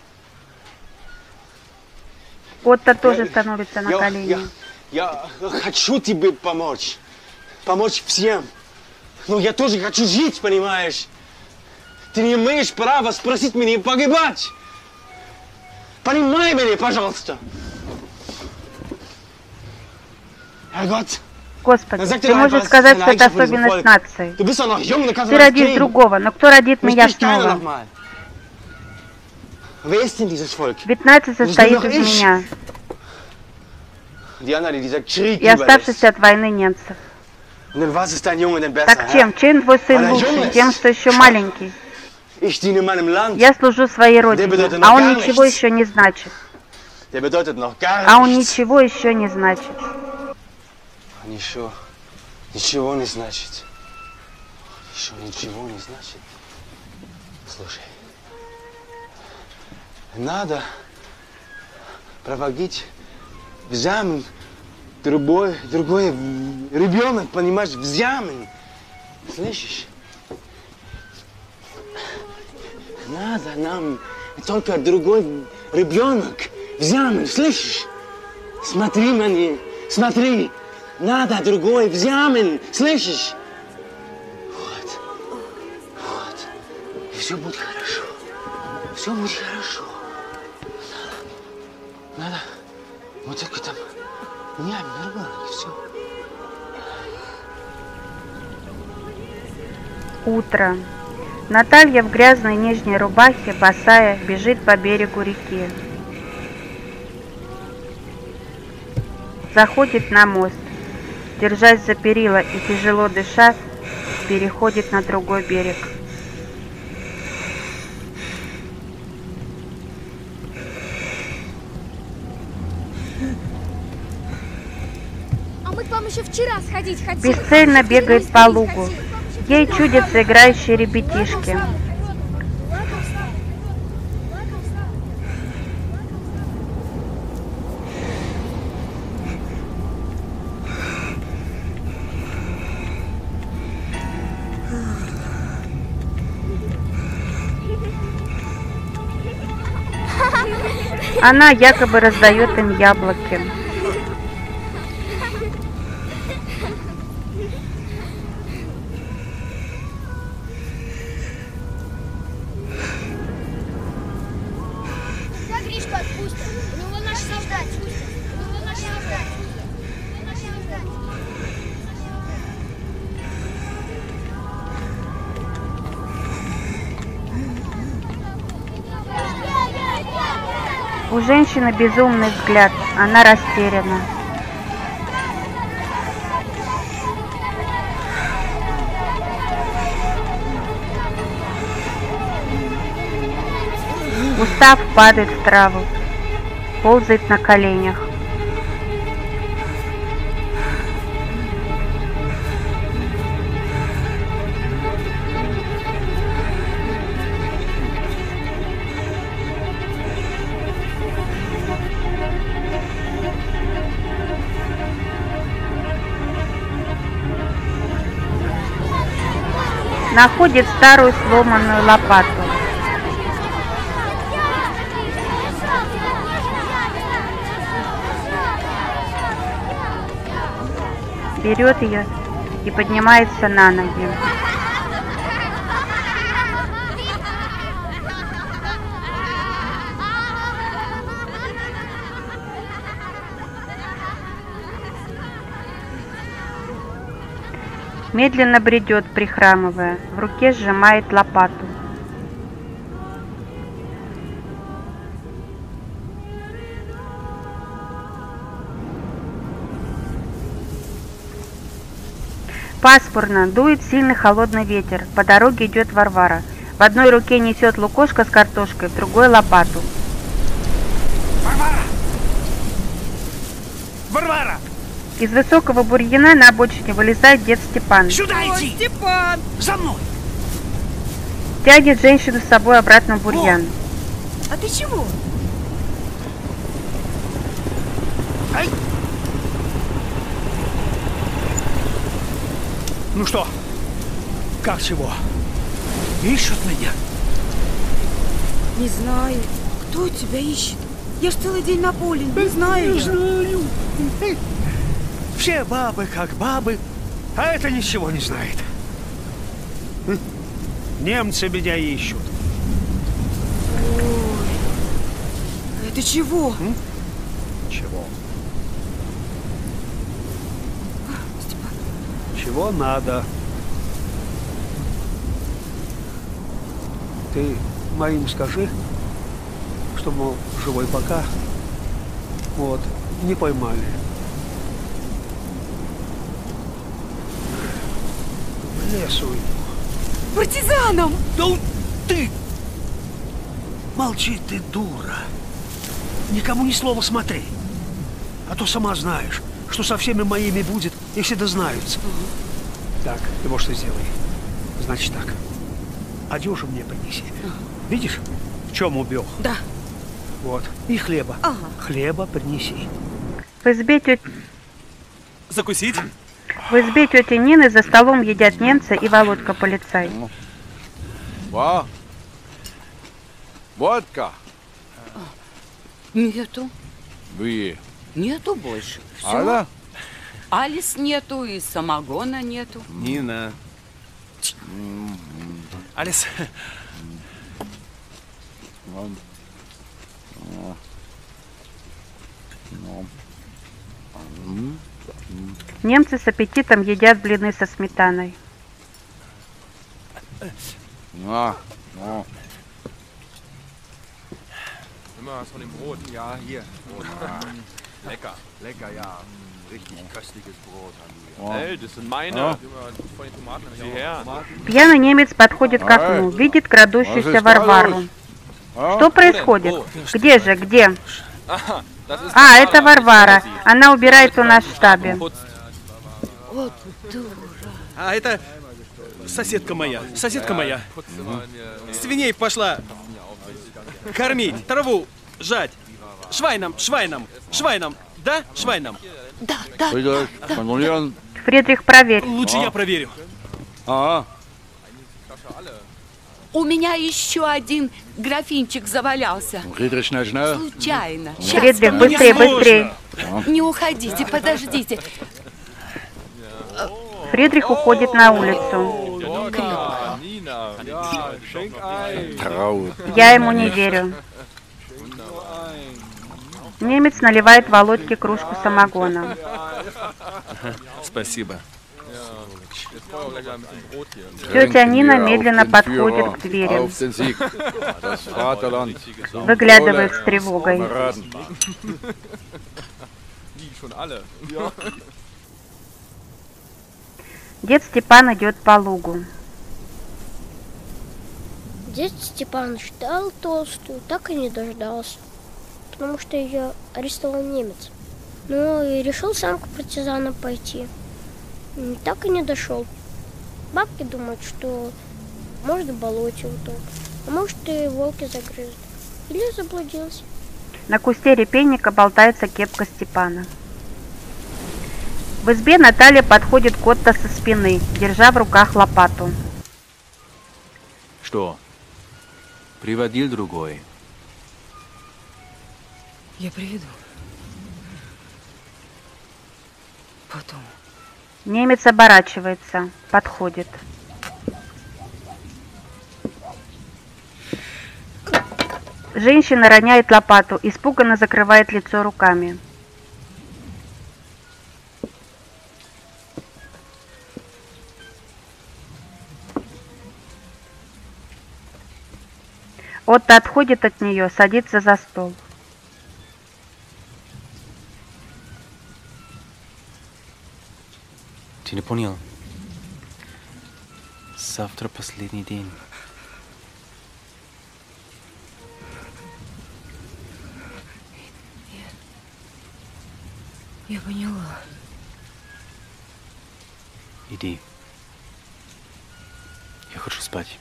Отто тоже становится на колени. Я, я хочу тебе помочь. Помочь всем. Но я тоже хочу жить, понимаешь? Ты не имеешь права спросить меня погибать. Понимай меня, пожалуйста. Господи, ты можешь сказать, что это особенность нации. Ты родишь другого, но кто родит меня снова? Ведь нация состоит из меня и оставшихся от войны немцев. Так чем? Чем твой сын лучше? Тем, что еще маленький. Я служу своей родине, а он ничего еще не значит. А он ничего еще не значит. Ничего, ничего не значит. Еще ничего не значит. Слушай, надо проводить экзамен другой, другой ребенок, понимаешь, экзамен. Слышишь? Надо нам только другой ребенок, экзамен, слышишь? Смотри на них, смотри. Надо другой экзамен, слышишь? Вот, вот. И все будет хорошо. Все будет хорошо. Надо, надо вот только там днями нормально, и все. Утро. Наталья в грязной нижней рубахе, босая, бежит по берегу реки. Заходит на мост. Держась за перила и тяжело дыша, переходит на другой берег. А мы к вам еще вчера сходить хотели. Бесцельно бегает по лугу. Ей чудятся играющие ребятишки. Она якобы раздает им яблоки. Да, Гришку отпустят. У него наши солдаты. У него наши солдаты. У него наши солдаты. У женщины безумный взгляд, она растеряна. Устав, падает в траву, ползает на коленях. Находит старую сломанную лопату. Берет ее и поднимается на ноги. Медленно бредет, прихрамывая, в руке сжимает лопату. Пасмурно, дует сильный холодный ветер. По дороге идет Варвара. В одной руке несет лукошко с картошкой, в другой лопату. Варвара! Варвара! Из высокого бурьяна на обочине вылезает дед Степан. Сюда иди! Ой, Степан! За мной! Тянет женщину с собой обратно в бурьян. О! А ты чего? Ай! Ну что? Как чего? Ищут меня? Не знаю. Кто тебя ищет? Я ж целый день на поле, не знаю. Не я. знаю. Все бабы как бабы, а это ничего не знает. Немцы меня ищут. Ой, это чего? М? Чего? Чего надо? Ты моим скажи, что, мол, живой пока. Вот, не поймали. В лес уйду. Партизаном! Да ты! Молчи ты, дура. Никому ни слова смотри. А то сама знаешь, что со всеми моими будет, если дознаются. Угу. Так, ты вот что сделай. Значит так. Одежду мне принеси. Угу. Видишь, в чем убег? Да. Вот. И хлеба. Ага. Хлеба принеси. В избе тет... Закусить? В избе тети Нины за столом едят немцы и Володька полицай. Ва? Водка? Нету. Вы? Нету больше. Все. Алла? Алис нету и самогона нету. Нина. Алис. Немцы с аппетитом едят блины со сметаной. Ja, ja. Immer was von dem Brot. Ja, hier. Brot. Lecker. Lecker, ja. Richtig köstliches Brot haben wir. Hey, das sind meine. Ja. Von den Tomaten. Sieh her. Пьяный немец подходит к окну, видит крадущуюся Варвару. Что происходит? Где же, где? А, это Варвара. Она убирает у нас в штабе. Вот дура. А это соседка моя. Соседка моя. Свиней пошла кормить, траву жать. Швайнам, швайнам, швайнам. Да, швайнам? Да, да, да, да. Фридрих, проверь. Лучше я проверю. А. У меня еще один графинчик завалялся. Фридрих, schnell, schnell. Случайно. Фридрих, быстрее, быстрее. Не уходите, подождите. Фридрих уходит на улицу. Я ему не верю. Немец наливает Володьке кружку самогона. Спасибо. Тетя Нина медленно подходит к двери. Выглядывает с тревогой. Дед Степан идет по лугу. Дед Степан ждал толстую, так и не дождался, потому что ее арестовал немец. Ну и решил сам к партизанам пойти. Так и не дошел. Бабки думают, что может в болоте утоп, а может и волки загрызут. Или заблудился. На кусте репейника болтается кепка Степана. В избе Наталья подходит к Отто со спины, держа в руках лопату. Что? Приводил другой? Я приведу. Потом. Немец оборачивается, подходит. Женщина роняет лопату, испуганно закрывает лицо руками. Отто отходит от нее, садится за стол. Ты не понял? Завтра последний день. Я поняла. Иди. Я хочу спать.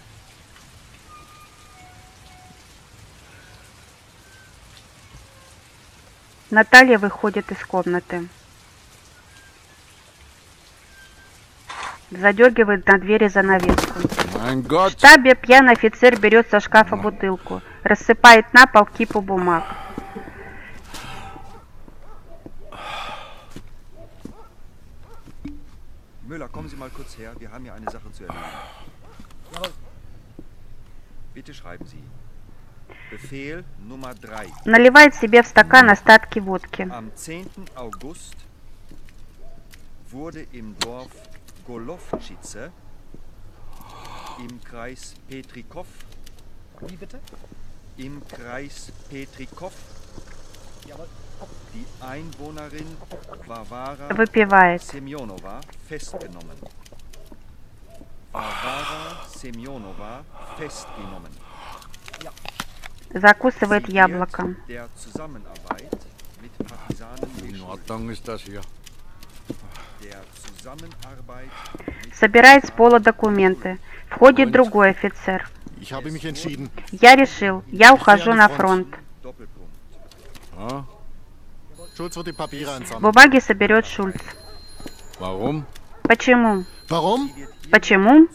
Наталья выходит из комнаты. Задергивает на двери занавеску. В штабе пьяный офицер берет со шкафа бутылку, рассыпает на пол кипу бумаг. Müller, kommen Sie mal kurz her. Wir haben hier eine Sache zu erledigen. Bitte schreiben Sie. Befehl Nummer drei. Наливает себе в стакан остатки водки. Am zehnten August wurde im Dorf Golovčice im Kreis Petrikov. Wie bitte? Im Kreis Petrikov. Die Einwohnerin Varvara Semyonova festgenommen. Varvara Semyonova festgenommen. Закусывает яблоком. Der Zusammenarbeit mit Partisanen Der Zusammenarbeit Собирает с пола документы. Входит другой офицер. Я решил, я ухожу на фронт. Бумаги соберет Шульц. Почему? Почему?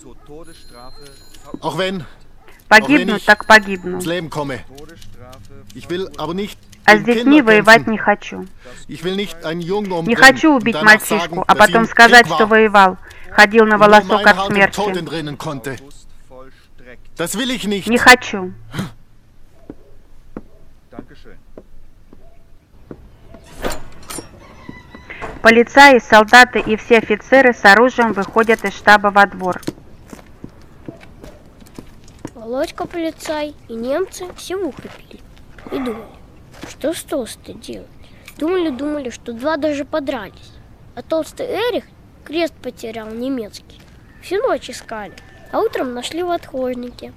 Погибнут, так погибну. А с детьми воевать не хочу. Не хочу убить мальчишку, а потом сказать, что воевал. Ходил на волосок от смерти. Не хочу. Полицаи, солдаты и все офицеры с оружием выходят из штаба во двор. Володька полицай и немцы все в ухо пили. И думали, что с толстой делать. Думали-думали, что два даже подрались. А толстый Эрих крест потерял немецкий. Всю ночь искали, а утром нашли в отходнике.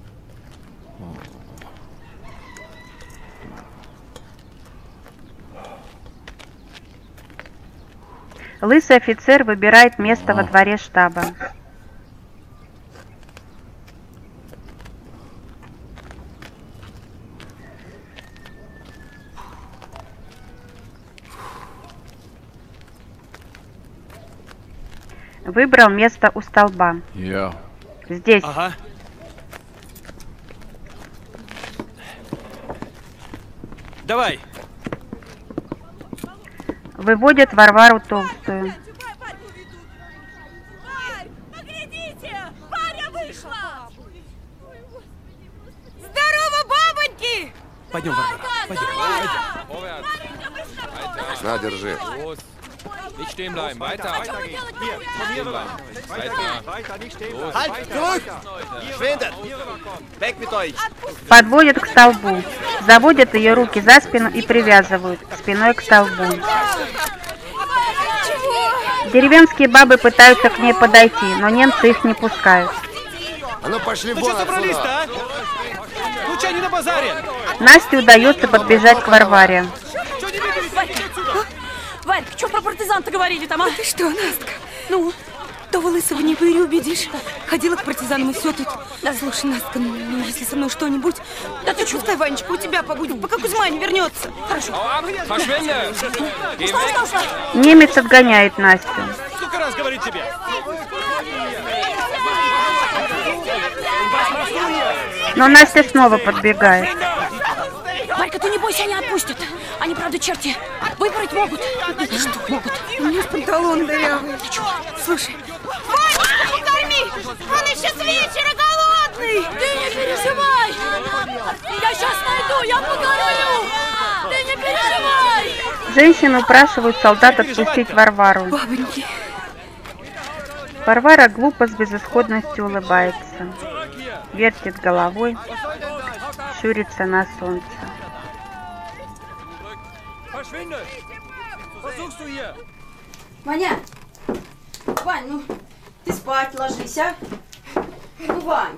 Лысый офицер выбирает место во дворе штаба. Выбрал место у столба. Я. Здесь. Ага. Давай. Выводят Варвару Толстую. Здорово, бабоньки! Пойдем, Варвара, пойдем, пойдем. На, держи. Nicht stehen bleiben, weiter. Hier, stehen bleiben. Weiter. Halt, zurück! Schwindet! Weg mit euch! Подводят к столбу. Заводят ее руки за спину и привязывают спиной к столбу. Деревенские бабы пытаются к ней подойти, но немцы их не пускают. А ну пошли Да вон что собрались-то, а? Ну что, не на базаре? Насте удается подбежать к Варваре. Варька, что про партизан-то говорили там, а? Ты что, Настка? Ну, то вы Лысого не переубедишь. Ходила к партизанам и все тут. Да, слушай, Настка, ну, ну если со мной что-нибудь... Да ты пускай Ванечка у тебя побудет, пока Кузьма не вернется. Хорошо. Немец отгоняет Настю. Сколько раз говорить тебе? Но Настя снова подбегает. Варька, ты не бойся, они отпустят. Они, правда, черти, выбрать могут. Это что, могут? У меня панталон дырявый. Ты чего? Слушай. Ванечка, покорми! Он еще с вечера голодный! Ты не переживай! Я сейчас найду, я покормлю! Ты не переживай! Женщины упрашивают солдат отпустить Варвару. Бабоньки. Варвара глупо с безысходностью улыбается. Вертит головой, щурится на солнце. Ваня! Вань, ну ты спать ложись, а? Ну, Вань!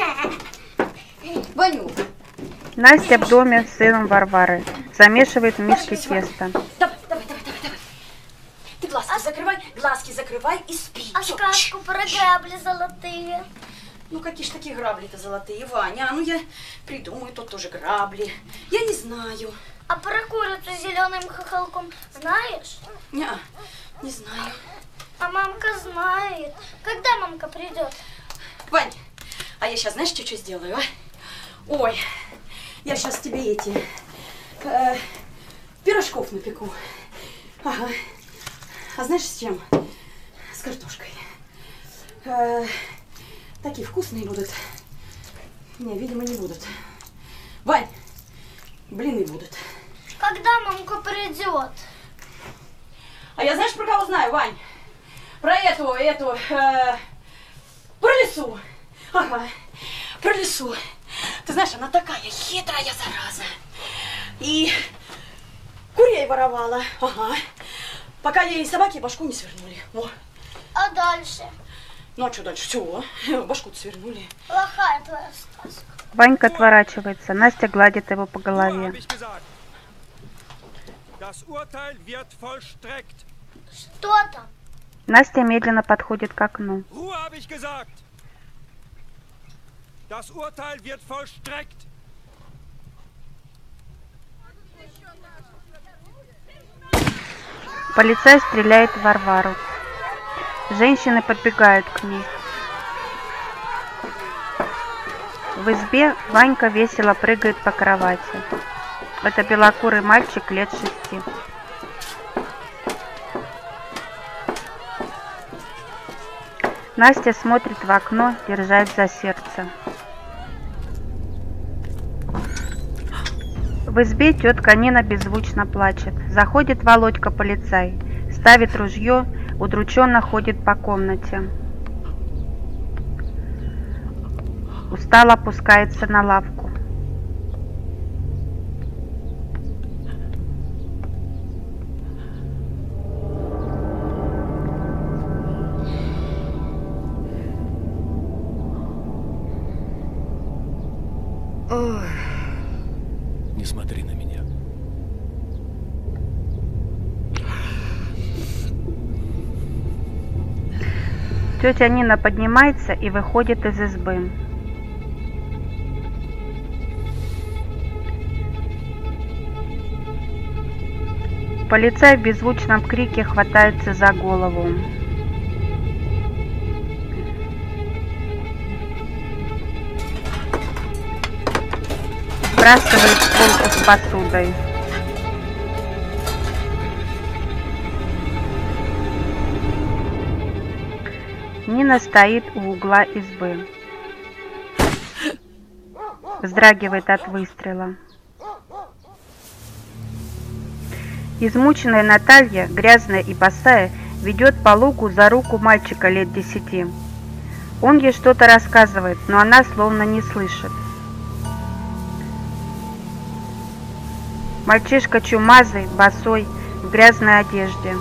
Ваню! Настя в доме с сыном Варвары. Замешивает в миске тесто. Давай, давай, давай, давай, давай. Ты глазки а... закрывай, глазки закрывай и спи. А сказку про грабли золотые? Ну, какие ж такие грабли-то золотые, Ваня? А ну, я придумаю, тут тоже грабли. Я не знаю. А про курицу с зеленым хохолком знаешь? Не, не знаю. А мамка знает. Когда мамка придет? Вань, а я сейчас, знаешь, что сделаю, а? Ой, я сейчас тебе эти э, пирожков напеку. Ага. А знаешь, с чем? С картошкой. Э, такие вкусные будут. Не, видимо, не будут. Вань, блины будут. Когда мамка придет? А я знаешь, про кого знаю, Вань? Про эту, эту, э, про лису. Ага, про лису. Ты знаешь, она такая хитрая зараза. И курей воровала. Ага. Пока ей собаки башку не свернули. О. А дальше? Ну, а что дальше? Все, башку-то свернули. Плохая твоя сказка. Ванька отворачивается. Настя гладит его по голове. Что там? Настя медленно подходит к окну. Полицай стреляет в Варвару. Женщины подбегают к ней. В избе Ванька весело прыгает по кровати. Это белокурый мальчик лет шести. Настя смотрит в окно, держась за сердце. В избе тетка Нина беззвучно плачет. Заходит Володька полицай, ставит ружье, удрученно ходит по комнате. Устало опускается на лавку. Ой. Не смотри на меня. Тетя Нина поднимается и выходит из избы. Полицай в беззвучном крике хватается за голову. Сбрасывает полку с посудой. Нина стоит у угла избы. Вздрагивает от выстрела. Измученная Наталья, грязная и босая, ведет по лугу за руку мальчика лет десяти. Он ей что-то рассказывает, но она словно не слышит. Мальчишка чумазый, босой, в грязной одежде.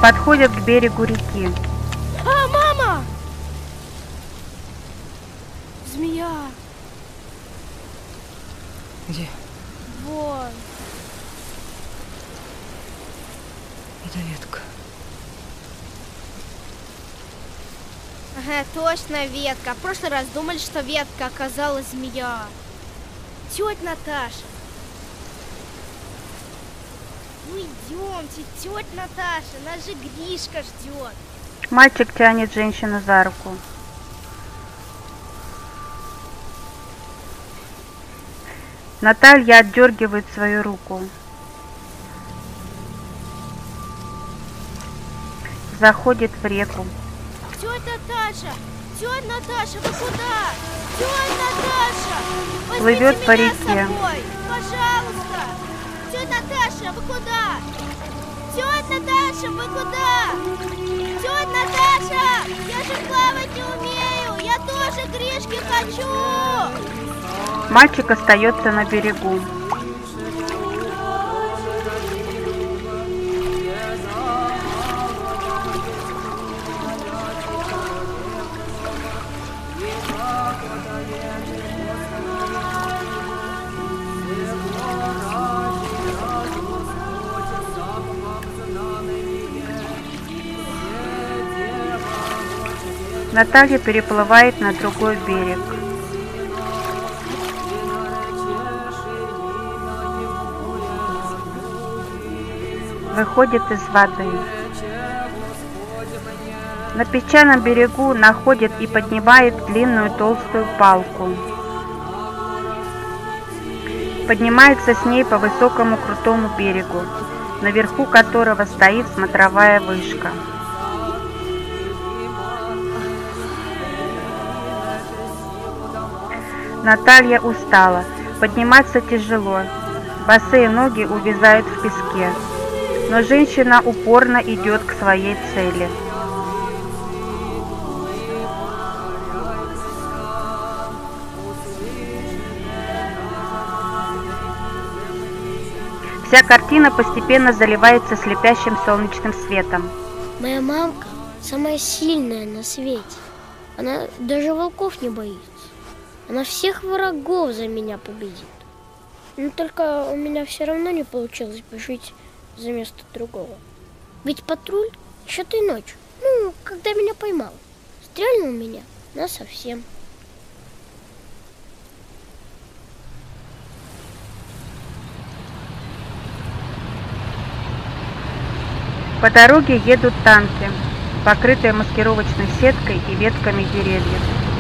подходят к берегу реки. А, мама! Змея. Где? Вон. Это ветка. Ага, точно ветка. В прошлый раз думали, что ветка оказалась змея. Тетя Наташа. Ну идемте, тетя Наташа, нас же Гришка ждет. Мальчик тянет женщину за руку. Наталья отдергивает свою руку. Заходит в реку. Тетя Наташа, тетя Наташа, вы куда? Тетя Наташа, возьмите Плывет меня по реке. с собой, пожалуйста. Тетя Наташа, вы куда? Тетя Наташа, вы куда? Тетя Наташа, я же плавать не умею, я тоже Гришки хочу. Мальчик остается на берегу. Наталья переплывает на другой берег. Выходит из воды. На песчаном берегу находит и поднимает длинную толстую палку. Поднимается с ней по высокому крутому берегу, наверху которого стоит смотровая вышка. Наталья устала, подниматься тяжело, босые ноги увязают в песке, но женщина упорно идет к своей цели. Вся картина постепенно заливается слепящим солнечным светом. Моя мамка самая сильная на свете. Она даже волков не боится. Она всех врагов за меня победит. Но только у меня все равно не получилось бы жить за место другого. Ведь патруль еще той ночью, ну, когда меня поймал, стрельнул меня насовсем. По дороге едут танки, покрытые маскировочной сеткой и ветками деревьев.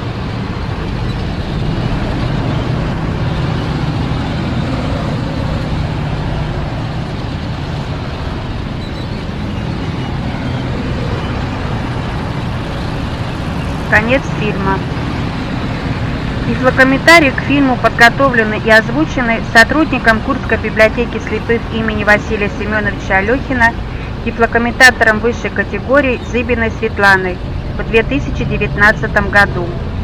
Конец фильма. Тифлокомментарий к фильму подготовленный и озвученный сотрудником Курской библиотеки слепых имени Василия Семеновича Алехина, тифлокомментатором высшей категории Зыбиной Светланой в две тысячи девятнадцатом году.